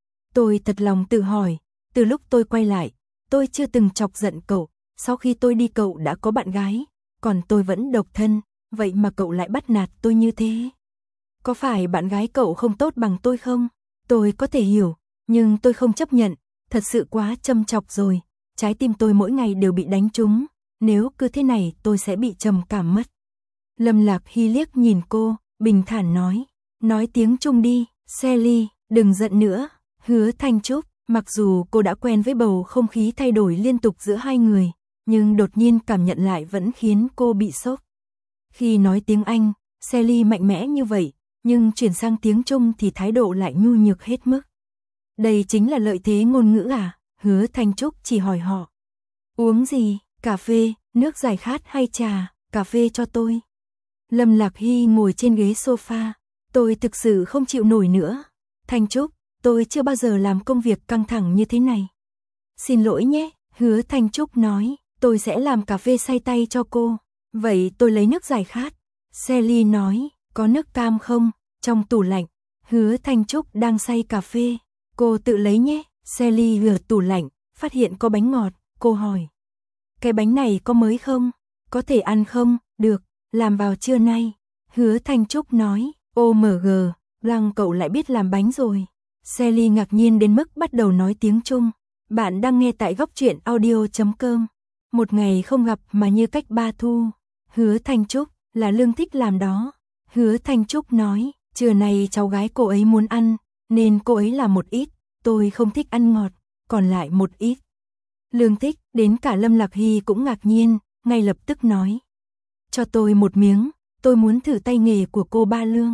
Tôi thật lòng tự hỏi, từ lúc tôi quay lại, tôi chưa từng chọc giận cậu, sau khi tôi đi cậu đã có bạn gái, còn tôi vẫn độc thân, vậy mà cậu lại bắt nạt tôi như thế. Có phải bạn gái cậu không tốt bằng tôi không? Tôi có thể hiểu, nhưng tôi không chấp nhận, thật sự quá châm chọc rồi, trái tim tôi mỗi ngày đều bị đánh trúng, nếu cứ thế này tôi sẽ bị trầm cảm mất. Lâm Lạc Hy liếc nhìn cô, bình thản nói, nói tiếng Trung đi, Sally, đừng giận nữa. Hứa Thanh Trúc, mặc dù cô đã quen với bầu không khí thay đổi liên tục giữa hai người, nhưng đột nhiên cảm nhận lại vẫn khiến cô bị sốc. Khi nói tiếng Anh, Sally mạnh mẽ như vậy, nhưng chuyển sang tiếng Trung thì thái độ lại nhu nhược hết mức. Đây chính là lợi thế ngôn ngữ à? Hứa Thanh Trúc chỉ hỏi họ. Uống gì, cà phê, nước giải khát hay trà? Cà phê cho tôi. Lâm Lạc Hy ngồi trên ghế sofa. Tôi thực sự không chịu nổi nữa. Thanh Trúc, tôi chưa bao giờ làm công việc căng thẳng như thế này. Xin lỗi nhé, Hứa Thanh Trúc nói, tôi sẽ làm cà phê xay tay cho cô. Vậy tôi lấy nước giải khát. Sally nói, có nước cam không? Trong tủ lạnh. Hứa Thanh Trúc đang xay cà phê. Cô tự lấy nhé. Sally gỡ tủ lạnh, phát hiện có bánh ngọt. Cô hỏi, cái bánh này có mới không? Có thể ăn không? Được, làm vào trưa nay. Hứa Thanh Trúc nói, ô em giê, Lăng cậu lại biết làm bánh rồi. Sally ngạc nhiên đến mức bắt đầu nói tiếng Trung. Bạn đang nghe tại góc truyện audio chấm com. Một ngày không gặp mà như cách ba thu. Hứa Thanh Trúc, là Lương Thích làm đó. Hứa Thanh Trúc nói, trưa nay cháu gái cô ấy muốn ăn, nên cô ấy làm một ít, tôi không thích ăn ngọt, còn lại một ít. Lương Thích, đến cả Lâm Lạc Hy cũng ngạc nhiên, ngay lập tức nói. Cho tôi một miếng, tôi muốn thử tay nghề của cô ba Lương.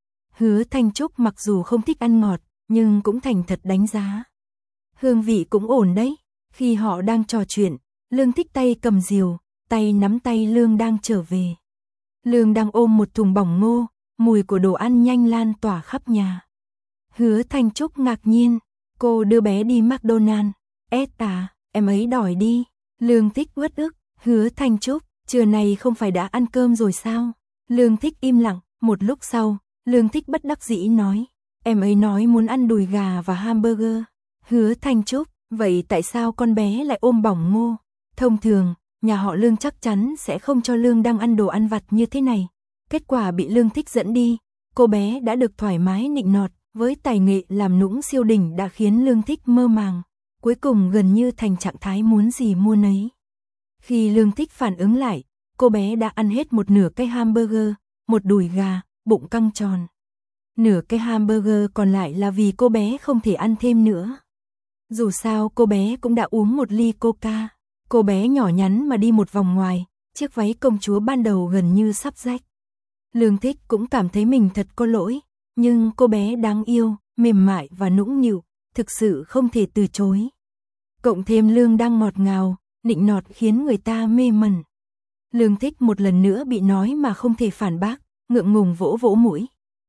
Hứa Thanh Trúc mặc dù không thích ăn ngọt, nhưng cũng thành thật đánh giá. Hương vị cũng ổn đấy. Khi họ đang trò chuyện, Lương Thích tay cầm rìu, tay nắm tay Lương đang trở về. Lương đang ôm một thùng bỏng ngô, mùi của đồ ăn nhanh lan tỏa khắp nhà. Hứa Thanh Trúc ngạc nhiên, cô đưa bé đi McDonald's. Ét à, em ấy đòi đi. Lương Thích uất ức, Hứa Thanh Trúc, trưa nay không phải đã ăn cơm rồi sao? Lương Thích im lặng, một lúc sau, Lương Thích bất đắc dĩ nói, em ấy nói muốn ăn đùi gà và hamburger. Hứa Thanh Trúc, vậy tại sao con bé lại ôm bỏng ngô? Thông thường, nhà họ Lương chắc chắn sẽ không cho Lương đang ăn đồ ăn vặt như thế này. Kết quả bị Lương Thích dẫn đi, cô bé đã được thoải mái nịnh nọt, với tài nghệ làm nũng siêu đỉnh đã khiến Lương Thích mơ màng, cuối cùng gần như thành trạng thái muốn gì mua nấy. Khi Lương Thích phản ứng lại, cô bé đã ăn hết một nửa cái hamburger, một đùi gà, bụng căng tròn. Nửa cái hamburger còn lại là vì cô bé không thể ăn thêm nữa. Dù sao cô bé cũng đã uống một ly coca. Cô bé nhỏ nhắn mà đi một vòng ngoài, chiếc váy công chúa ban đầu gần như sắp rách. Lương Thích cũng cảm thấy mình thật có lỗi, nhưng cô bé đáng yêu, mềm mại và nũng nịu, thực sự không thể từ chối. Cộng thêm Lương đang ngọt ngào, nịnh nọt khiến người ta mê mẩn. Lương Thích một lần nữa bị nói mà không thể phản bác, ngượng ngùng vỗ vỗ mũi.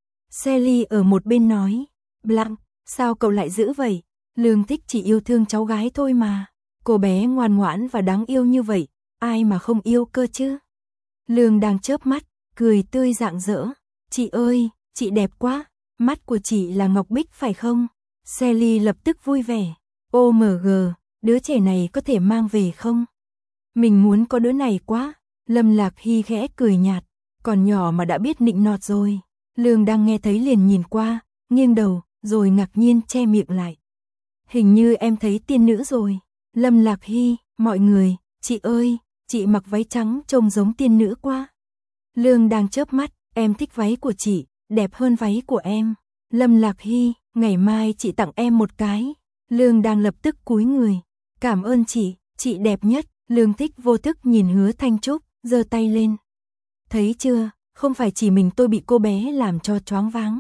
Sally ở một bên nói, Blanc, sao cậu lại giữ vậy? Lương Thích chỉ yêu thương cháu gái thôi mà. Cô bé ngoan ngoãn và đáng yêu như vậy, ai mà không yêu cơ chứ? Lương đang chớp mắt, cười tươi rạng rỡ. Chị ơi, chị đẹp quá, mắt của chị là ngọc bích phải không? Sally lập tức vui vẻ. ô em giê, đứa trẻ này có thể mang về không? Mình muốn có đứa này quá. Lâm Lạc Hy khẽ cười nhạt, còn nhỏ mà đã biết nịnh nọt rồi. Lương đang nghe thấy liền nhìn qua, nghiêng đầu, rồi ngạc nhiên che miệng lại. Hình như em thấy tiên nữ rồi. Lâm Lạc Hy, mọi người, chị ơi, chị mặc váy trắng trông giống tiên nữ quá. Lương đang chớp mắt, em thích váy của chị, đẹp hơn váy của em. Lâm Lạc Hy, ngày mai chị tặng em một cái. Lương đang lập tức cúi người. Cảm ơn chị, chị đẹp nhất. Lương Thích vô thức nhìn Hứa Thanh Trúc, giơ tay lên. Thấy chưa, không phải chỉ mình tôi bị cô bé làm cho choáng váng.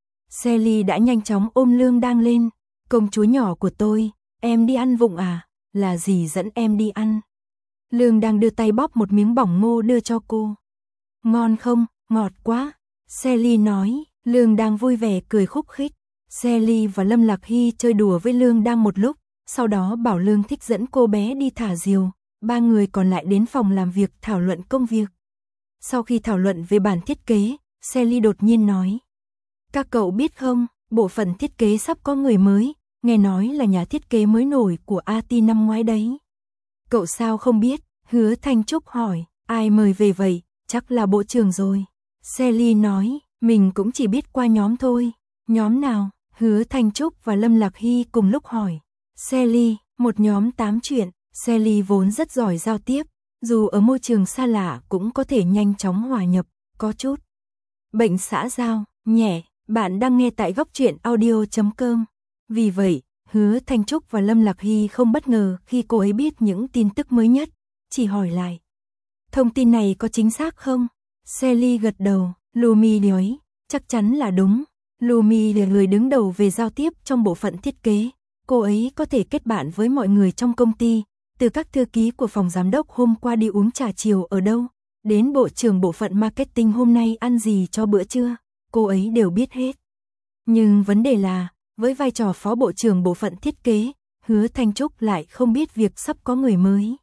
Sally đã nhanh chóng ôm Lương đang lên. Công chúa nhỏ của tôi, em đi ăn vụng à? Là gì dẫn em đi ăn? Lương đang đưa tay bóp một miếng bỏng ngô đưa cho cô. Ngon không? Ngọt quá. Sally nói. Lương đang vui vẻ cười khúc khích. Sally và Lâm Lạc Hy chơi đùa với Lương đang một lúc, sau đó bảo Lương Thích dẫn cô bé đi thả diều. Ba người còn lại đến phòng làm việc thảo luận công việc. Sau khi thảo luận về bản thiết kế, Sally đột nhiên nói. Các cậu biết không, bộ phận thiết kế sắp có người mới, nghe nói là nhà thiết kế mới nổi của a tê năm ngoái đấy. Cậu sao không biết? Hứa Thanh Trúc hỏi, ai mời về vậy? Chắc là bộ trưởng rồi. Sally nói, mình cũng chỉ biết qua nhóm thôi. Nhóm nào? Hứa Thanh Trúc và Lâm Lạc Hy cùng lúc hỏi. Sally, một nhóm tám chuyện. Sally vốn rất giỏi giao tiếp, dù ở môi trường xa lạ cũng có thể nhanh chóng hòa nhập, có chút bệnh xã giao, nhẹ. Bạn đang nghe tại góc truyện audio chấm com. Vì vậy, Hứa Thanh Trúc và Lâm Lạc Hy không bất ngờ khi cô ấy biết những tin tức mới nhất, chỉ hỏi lại. Thông tin này có chính xác không? Sally gật đầu, Lumi nói, chắc chắn là đúng. Lumi là người đứng đầu về giao tiếp trong bộ phận thiết kế. Cô ấy có thể kết bạn với mọi người trong công ty, từ các thư ký của phòng giám đốc hôm qua đi uống trà chiều ở đâu, đến bộ trưởng bộ phận marketing hôm nay ăn gì cho bữa trưa, cô ấy đều biết hết. Nhưng vấn đề là, với vai trò phó bộ trưởng bộ phận thiết kế, Hứa Thanh Trúc lại không biết việc sắp có người mới.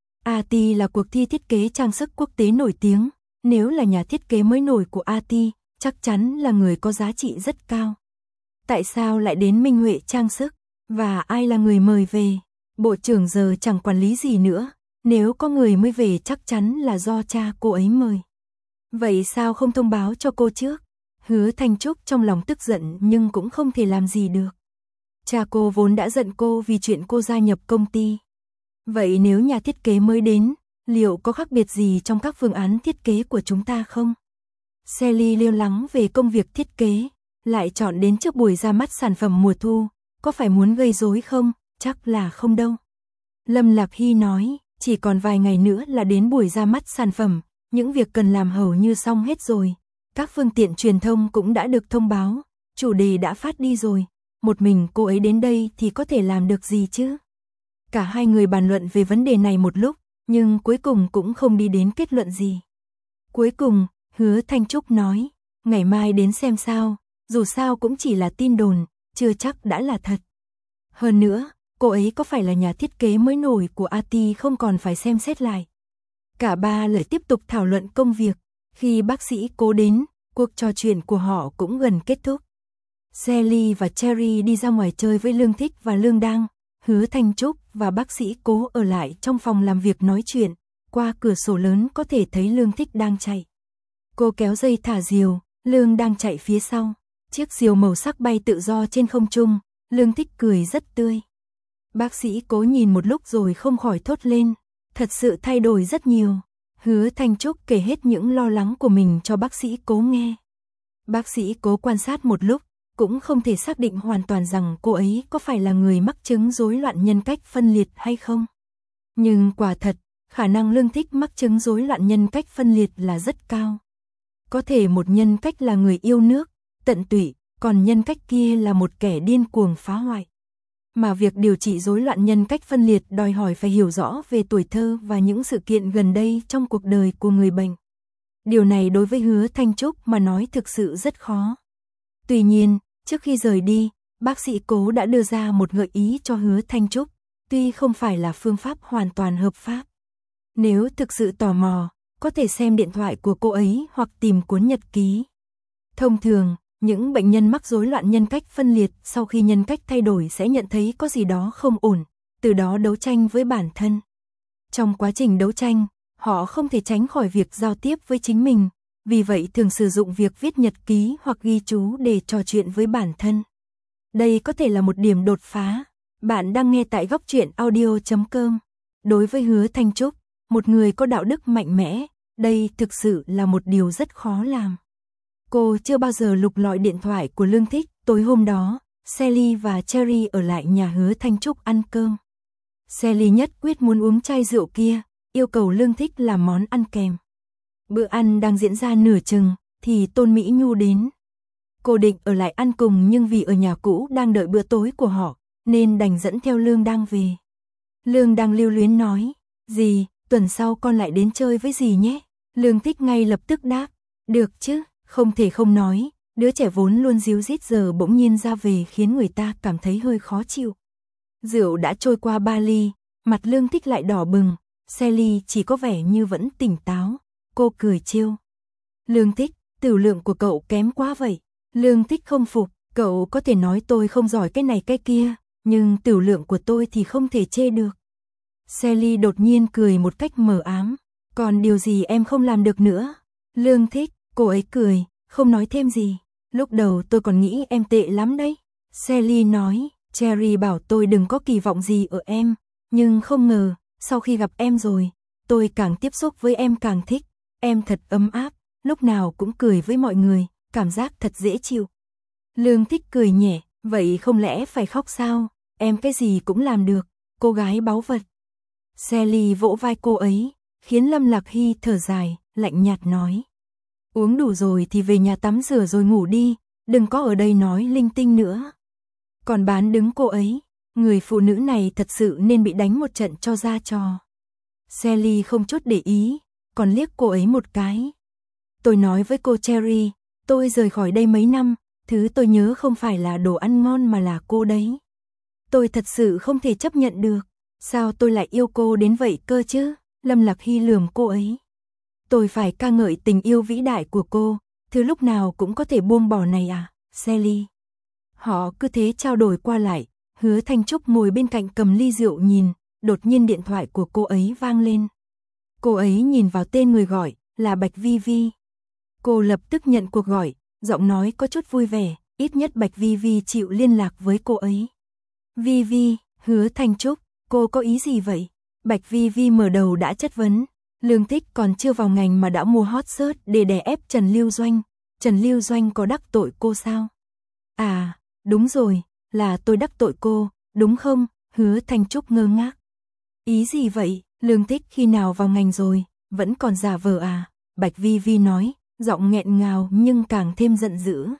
a tê i là cuộc thi thiết kế trang sức quốc tế nổi tiếng, nếu là nhà thiết kế mới nổi của a tê i, chắc chắn là người có giá trị rất cao. Tại sao lại đến Minh Huệ trang sức? Và ai là người mời về? Bộ trưởng giờ chẳng quản lý gì nữa, nếu có người mới về chắc chắn là do cha cô ấy mời. Vậy sao không thông báo cho cô trước? Hứa Thanh Trúc trong lòng tức giận nhưng cũng không thể làm gì được. Cha cô vốn đã giận cô vì chuyện cô gia nhập công ty. Vậy nếu nhà thiết kế mới đến, liệu có khác biệt gì trong các phương án thiết kế của chúng ta không? Sally lo lắng về công việc thiết kế, lại chọn đến trước buổi ra mắt sản phẩm mùa thu, có phải muốn gây rối không? Chắc là không đâu. Lâm Lạc Hy nói, chỉ còn vài ngày nữa là đến buổi ra mắt sản phẩm, những việc cần làm hầu như xong hết rồi. Các phương tiện truyền thông cũng đã được thông báo, chủ đề đã phát đi rồi, một mình cô ấy đến đây thì có thể làm được gì chứ? Cả hai người bàn luận về vấn đề này một lúc, nhưng cuối cùng cũng không đi đến kết luận gì. Cuối cùng, Hứa Thanh Trúc nói, ngày mai đến xem sao, dù sao cũng chỉ là tin đồn, chưa chắc đã là thật. Hơn nữa, cô ấy có phải là nhà thiết kế mới nổi của a tê i không còn phải xem xét lại. Cả ba lại tiếp tục thảo luận công việc, khi bác sĩ Cố đến, cuộc trò chuyện của họ cũng gần kết thúc. Sally và Cherry đi ra ngoài chơi với Lương Thích và Lương Đang, Hứa Thanh Trúc và bác sĩ Cố ở lại trong phòng làm việc nói chuyện, qua cửa sổ lớn có thể thấy Lương Thích đang chạy. Cô kéo dây thả diều, Lương đang chạy phía sau, chiếc diều màu sắc bay tự do trên không trung, Lương Thích cười rất tươi. Bác sĩ Cố nhìn một lúc rồi không khỏi thốt lên, thật sự thay đổi rất nhiều. Hứa Thanh Trúc kể hết những lo lắng của mình cho bác sĩ Cố nghe. Bác sĩ Cố quan sát một lúc, cũng không thể xác định hoàn toàn rằng cô ấy có phải là người mắc chứng rối loạn nhân cách phân liệt hay không. Nhưng quả thật, khả năng Lương Thích mắc chứng rối loạn nhân cách phân liệt là rất cao. Có thể một nhân cách là người yêu nước, tận tụy, còn nhân cách kia là một kẻ điên cuồng phá hoại. Mà việc điều trị rối loạn nhân cách phân liệt đòi hỏi phải hiểu rõ về tuổi thơ và những sự kiện gần đây trong cuộc đời của người bệnh. Điều này đối với Hứa Thanh Trúc mà nói thực sự rất khó. Tuy nhiên, trước khi rời đi, bác sĩ Cố đã đưa ra một gợi ý cho Hứa Thanh Trúc, tuy không phải là phương pháp hoàn toàn hợp pháp. Nếu thực sự tò mò, có thể xem điện thoại của cô ấy hoặc tìm cuốn nhật ký. Thông thường, những bệnh nhân mắc rối loạn nhân cách phân liệt sau khi nhân cách thay đổi sẽ nhận thấy có gì đó không ổn, từ đó đấu tranh với bản thân. Trong quá trình đấu tranh, họ không thể tránh khỏi việc giao tiếp với chính mình, vì vậy thường sử dụng việc viết nhật ký hoặc ghi chú để trò chuyện với bản thân. Đây có thể là một điểm đột phá. Bạn đang nghe tại góc truyện audio chấm com. Đối với Hứa Thanh Trúc, một người có đạo đức mạnh mẽ, đây thực sự là một điều rất khó làm. Cô chưa bao giờ lục lọi điện thoại của Lương Thích. Tối hôm đó, Sally và Cherry ở lại nhà Hứa Thanh Trúc ăn cơm. Sally nhất quyết muốn uống chai rượu kia, yêu cầu Lương Thích làm món ăn kèm. Bữa ăn đang diễn ra nửa chừng, thì Tôn Mỹ Nhu đến. Cô định ở lại ăn cùng nhưng vì ở nhà cũ đang đợi bữa tối của họ, nên đành dẫn theo Lương Đang về. Lương Đang lưu luyến nói, dì, tuần sau con lại đến chơi với dì nhé. Lương Thích ngay lập tức đáp, được chứ, không thể không nói, đứa trẻ vốn luôn díu dít giờ bỗng nhiên ra về khiến người ta cảm thấy hơi khó chịu. Rượu đã trôi qua ba ly, mặt Lương Thích lại đỏ bừng, Sally chỉ có vẻ như vẫn tỉnh táo, cô cười trêu. Lương Thích, tửu lượng của cậu kém quá vậy. Lương Thích không phục, cậu có thể nói tôi không giỏi cái này cái kia, nhưng tửu lượng của tôi thì không thể chê được. Sally đột nhiên cười một cách mờ ám, còn điều gì em không làm được nữa? Lương Thích, cô ấy cười, không nói thêm gì. Lúc đầu tôi còn nghĩ em tệ lắm đấy. Sally nói, Cherry bảo tôi đừng có kỳ vọng gì ở em, nhưng không ngờ, sau khi gặp em rồi, tôi càng tiếp xúc với em càng thích. Em thật ấm áp, lúc nào cũng cười với mọi người, cảm giác thật dễ chịu. Lương Thích cười nhẹ, vậy không lẽ phải khóc sao? Em cái gì cũng làm được, cô gái báu vật. Sally vỗ vai cô ấy, khiến Lâm Lạc Hy thở dài, lạnh nhạt nói. Uống đủ rồi thì về nhà tắm rửa rồi ngủ đi, đừng có ở đây nói linh tinh nữa. Còn bán đứng cô ấy, người phụ nữ này thật sự nên bị đánh một trận cho ra trò. Sally không chút để ý, còn liếc cô ấy một cái. Tôi nói với cô Cherry, tôi rời khỏi đây mấy năm, thứ tôi nhớ không phải là đồ ăn ngon mà là cô đấy. Tôi thật sự không thể chấp nhận được, sao tôi lại yêu cô đến vậy cơ chứ? Lâm Lạc Hy lườm cô ấy. Tôi phải ca ngợi tình yêu vĩ đại của cô, thứ lúc nào cũng có thể buông bỏ này à, Sally. Họ cứ thế trao đổi qua lại, Hứa Thanh Trúc ngồi bên cạnh cầm ly rượu nhìn, đột nhiên điện thoại của cô ấy vang lên. Cô ấy nhìn vào tên người gọi, là Bạch Vi Vi. Cô lập tức nhận cuộc gọi, giọng nói có chút vui vẻ, ít nhất Bạch Vi Vi chịu liên lạc với cô ấy. Vi Vi, Hứa Thanh Trúc, cô có ý gì vậy? Bạch Vi Vi mở đầu đã chất vấn. Lương Thích còn chưa vào ngành mà đã mua hot search để đè ép Trần Lưu Doanh. Trần Lưu Doanh có đắc tội cô sao? À, đúng rồi, là tôi đắc tội cô, đúng không? Hứa Thanh Trúc ngơ ngác. Ý gì vậy? Lương Thích khi nào vào ngành rồi, vẫn còn giả vờ à? Bạch Vi Vi nói, giọng nghẹn ngào nhưng càng thêm giận dữ.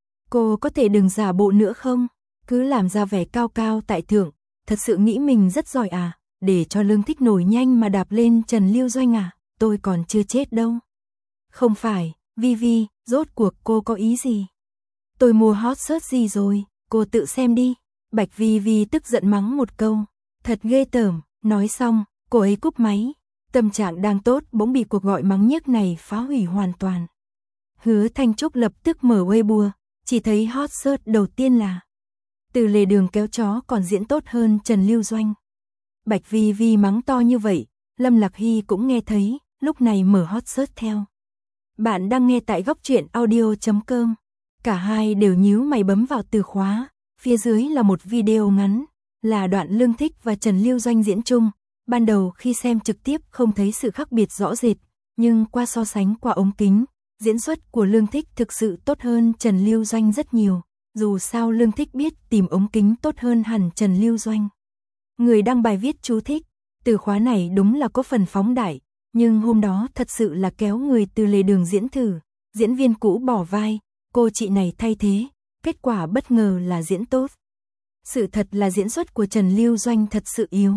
Cô có thể đừng giả bộ nữa không? Cứ làm ra vẻ cao cao tại thượng, thật sự nghĩ mình rất giỏi à? Để cho Lương Thích nổi nhanh mà đạp lên Trần Lưu Doanh à? Tôi còn chưa chết đâu. Không phải, Vi Vi, rốt cuộc cô có ý gì? Tôi mua hot search gì rồi, cô tự xem đi. Bạch Vi Vi tức giận mắng một câu. Thật ghê tởm, nói xong, cô ấy cúp máy. Tâm trạng đang tốt bỗng bị cuộc gọi mắng nhiếc này phá hủy hoàn toàn. Hứa Thanh Trúc lập tức mở Weibo, chỉ thấy hot search đầu tiên là Từ lề đường kéo chó còn diễn tốt hơn Trần Lưu Doanh. Bạch Vi Vi mắng to như vậy, Lâm Lạc Hy cũng nghe thấy, lúc này mở hot search theo. Bạn đang nghe tại góc truyện audio chấm com. Cả hai đều nhíu mày bấm vào từ khóa, phía dưới là một video ngắn, là đoạn Lương Thích và Trần Lưu Doanh diễn chung. Ban đầu khi xem trực tiếp không thấy sự khác biệt rõ rệt, nhưng qua so sánh qua ống kính, diễn xuất của Lương Thích thực sự tốt hơn Trần Lưu Doanh rất nhiều. Dù sao Lương Thích biết tìm ống kính tốt hơn hẳn Trần Lưu Doanh. Người đăng bài viết chú thích, từ khóa này đúng là có phần phóng đại, nhưng hôm đó thật sự là kéo người từ lề đường diễn thử, diễn viên cũ bỏ vai, cô chị này thay thế, kết quả bất ngờ là diễn tốt. Sự thật là diễn xuất của Trần Lưu Doanh thật sự yếu.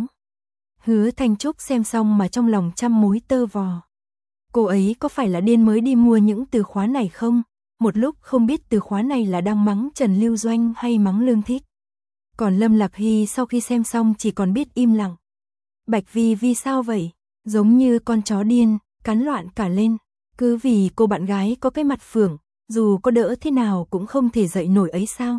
Hứa Thanh Trúc xem xong mà trong lòng trăm mối tơ vò. Cô ấy có phải là điên mới đi mua những từ khóa này không? Một lúc không biết từ khóa này là đang mắng Trần Lưu Doanh hay mắng Lương Thích. Còn Lâm Lạc Hy sau khi xem xong chỉ còn biết im lặng. Bạch Vi Vi sao vậy? Giống như con chó điên, cắn loạn cả lên. Cứ vì cô bạn gái có cái mặt phượng, dù có đỡ thế nào cũng không thể dậy nổi ấy sao?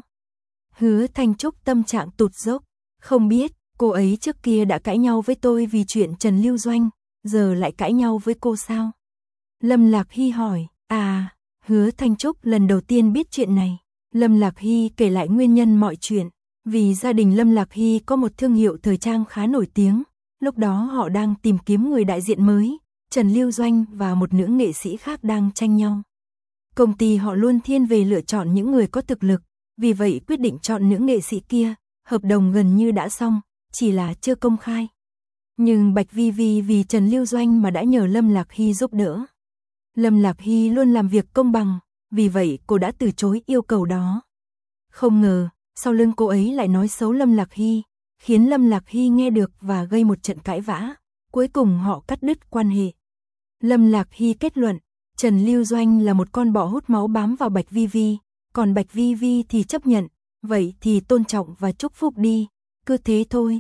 Hứa Thanh Trúc tâm trạng tụt dốc. Không biết, cô ấy trước kia đã cãi nhau với tôi vì chuyện Trần Lưu Doanh, giờ lại cãi nhau với cô sao? Lâm Lạc Hy hỏi. À, Hứa Thanh Trúc lần đầu tiên biết chuyện này. Lâm Lạc Hy kể lại nguyên nhân mọi chuyện. Vì gia đình Lâm Lạc Hy có một thương hiệu thời trang khá nổi tiếng, lúc đó họ đang tìm kiếm người đại diện mới, Trần Lưu Doanh và một nữ nghệ sĩ khác đang tranh nhau. Công ty họ luôn thiên về lựa chọn những người có thực lực, vì vậy quyết định chọn nữ nghệ sĩ kia, hợp đồng gần như đã xong, chỉ là chưa công khai. Nhưng Bạch Vi Vi vì Trần Lưu Doanh mà đã nhờ Lâm Lạc Hy giúp đỡ. Lâm Lạc Hy luôn làm việc công bằng, vì vậy cô đã từ chối yêu cầu đó. Không ngờ, sau lưng cô ấy lại nói xấu Lâm Lạc Hy, khiến Lâm Lạc Hy nghe được và gây một trận cãi vã, cuối cùng họ cắt đứt quan hệ. Lâm Lạc Hy kết luận, Trần Lưu Doanh là một con bọ hút máu bám vào Bạch Vi Vi, còn Bạch Vi Vi thì chấp nhận, vậy thì tôn trọng và chúc phúc đi, cứ thế thôi.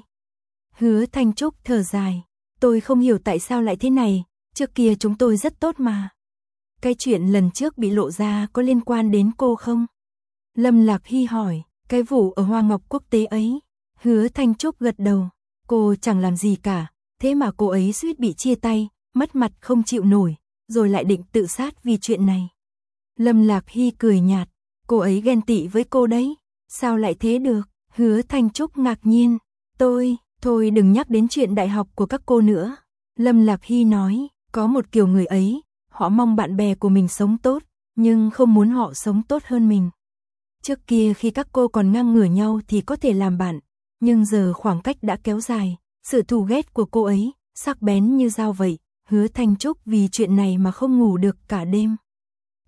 Hứa Thanh Trúc thở dài, tôi không hiểu tại sao lại thế này, trước kia chúng tôi rất tốt mà. Cái chuyện lần trước bị lộ ra có liên quan đến cô không? Lâm Lạc Hy hỏi, cái vụ ở Hoa Ngọc Quốc tế ấy. Hứa Thanh Trúc gật đầu, cô chẳng làm gì cả, thế mà cô ấy suýt bị chia tay, mất mặt không chịu nổi, rồi lại định tự sát vì chuyện này. Lâm Lạc Hy cười nhạt, cô ấy ghen tị với cô đấy, sao lại thế được? Hứa Thanh Trúc ngạc nhiên, tôi, thôi đừng nhắc đến chuyện đại học của các cô nữa. Lâm Lạc Hy nói, có một kiểu người ấy, họ mong bạn bè của mình sống tốt, nhưng không muốn họ sống tốt hơn mình. Trước kia khi các cô còn ngang ngửa nhau thì có thể làm bạn, nhưng giờ khoảng cách đã kéo dài, sự thù ghét của cô ấy, sắc bén như dao vậy, Hứa Thanh Trúc vì chuyện này mà không ngủ được cả đêm.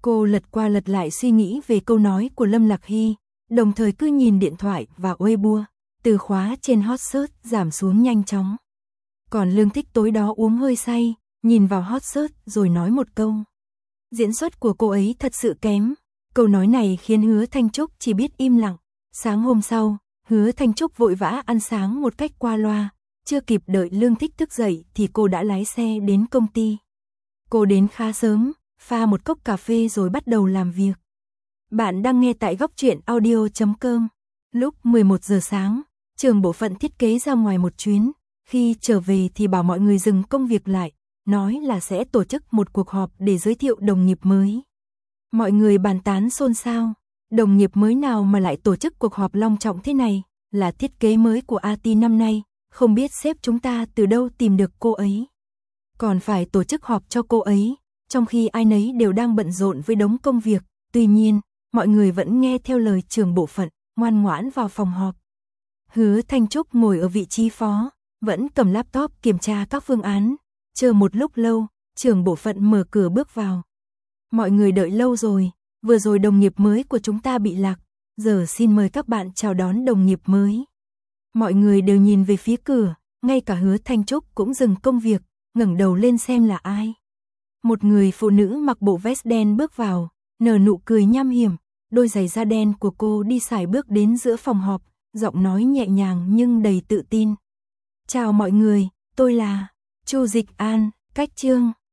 Cô lật qua lật lại suy nghĩ về câu nói của Lâm Lạc Hy, đồng thời cứ nhìn điện thoại và Weibo, từ khóa trên hot search giảm xuống nhanh chóng. Còn Lương Thích tối đó uống hơi say, nhìn vào hot search rồi nói một câu. Diễn xuất của cô ấy thật sự kém. Câu nói này khiến Hứa Thanh Trúc chỉ biết im lặng. Sáng hôm sau, Hứa Thanh Trúc vội vã ăn sáng một cách qua loa. Chưa kịp đợi Lương Thích thức dậy thì cô đã lái xe đến công ty. Cô đến khá sớm, pha một cốc cà phê rồi bắt đầu làm việc. Bạn đang nghe tại góc truyện audio chấm com. Lúc mười một giờ sáng, trưởng bộ phận thiết kế ra ngoài một chuyến. Khi trở về thì bảo mọi người dừng công việc lại, nói là sẽ tổ chức một cuộc họp để giới thiệu đồng nghiệp mới. Mọi người bàn tán xôn xao, đồng nghiệp mới nào mà lại tổ chức cuộc họp long trọng thế này, là thiết kế mới của a tê năm nay, không biết sếp chúng ta từ đâu tìm được cô ấy. Còn phải tổ chức họp cho cô ấy, trong khi ai nấy đều đang bận rộn với đống công việc. Tuy nhiên, mọi người vẫn nghe theo lời trưởng bộ phận, ngoan ngoãn vào phòng họp. Hứa Thanh Trúc ngồi ở vị trí phó, vẫn cầm laptop kiểm tra các phương án. Chờ một lúc lâu, trưởng bộ phận mở cửa bước vào. Mọi người đợi lâu rồi, vừa rồi đồng nghiệp mới của chúng ta bị lạc, giờ xin mời các bạn chào đón đồng nghiệp mới. Mọi người đều nhìn về phía cửa, ngay cả Hứa Thanh Trúc cũng dừng công việc, ngẩng đầu lên xem là ai. Một người phụ nữ mặc bộ vest đen bước vào, nở nụ cười nham hiểm, đôi giày da đen của cô đi sải bước đến giữa phòng họp, giọng nói nhẹ nhàng nhưng đầy tự tin. Chào mọi người, tôi là Chu Dịch An, Cách Trương.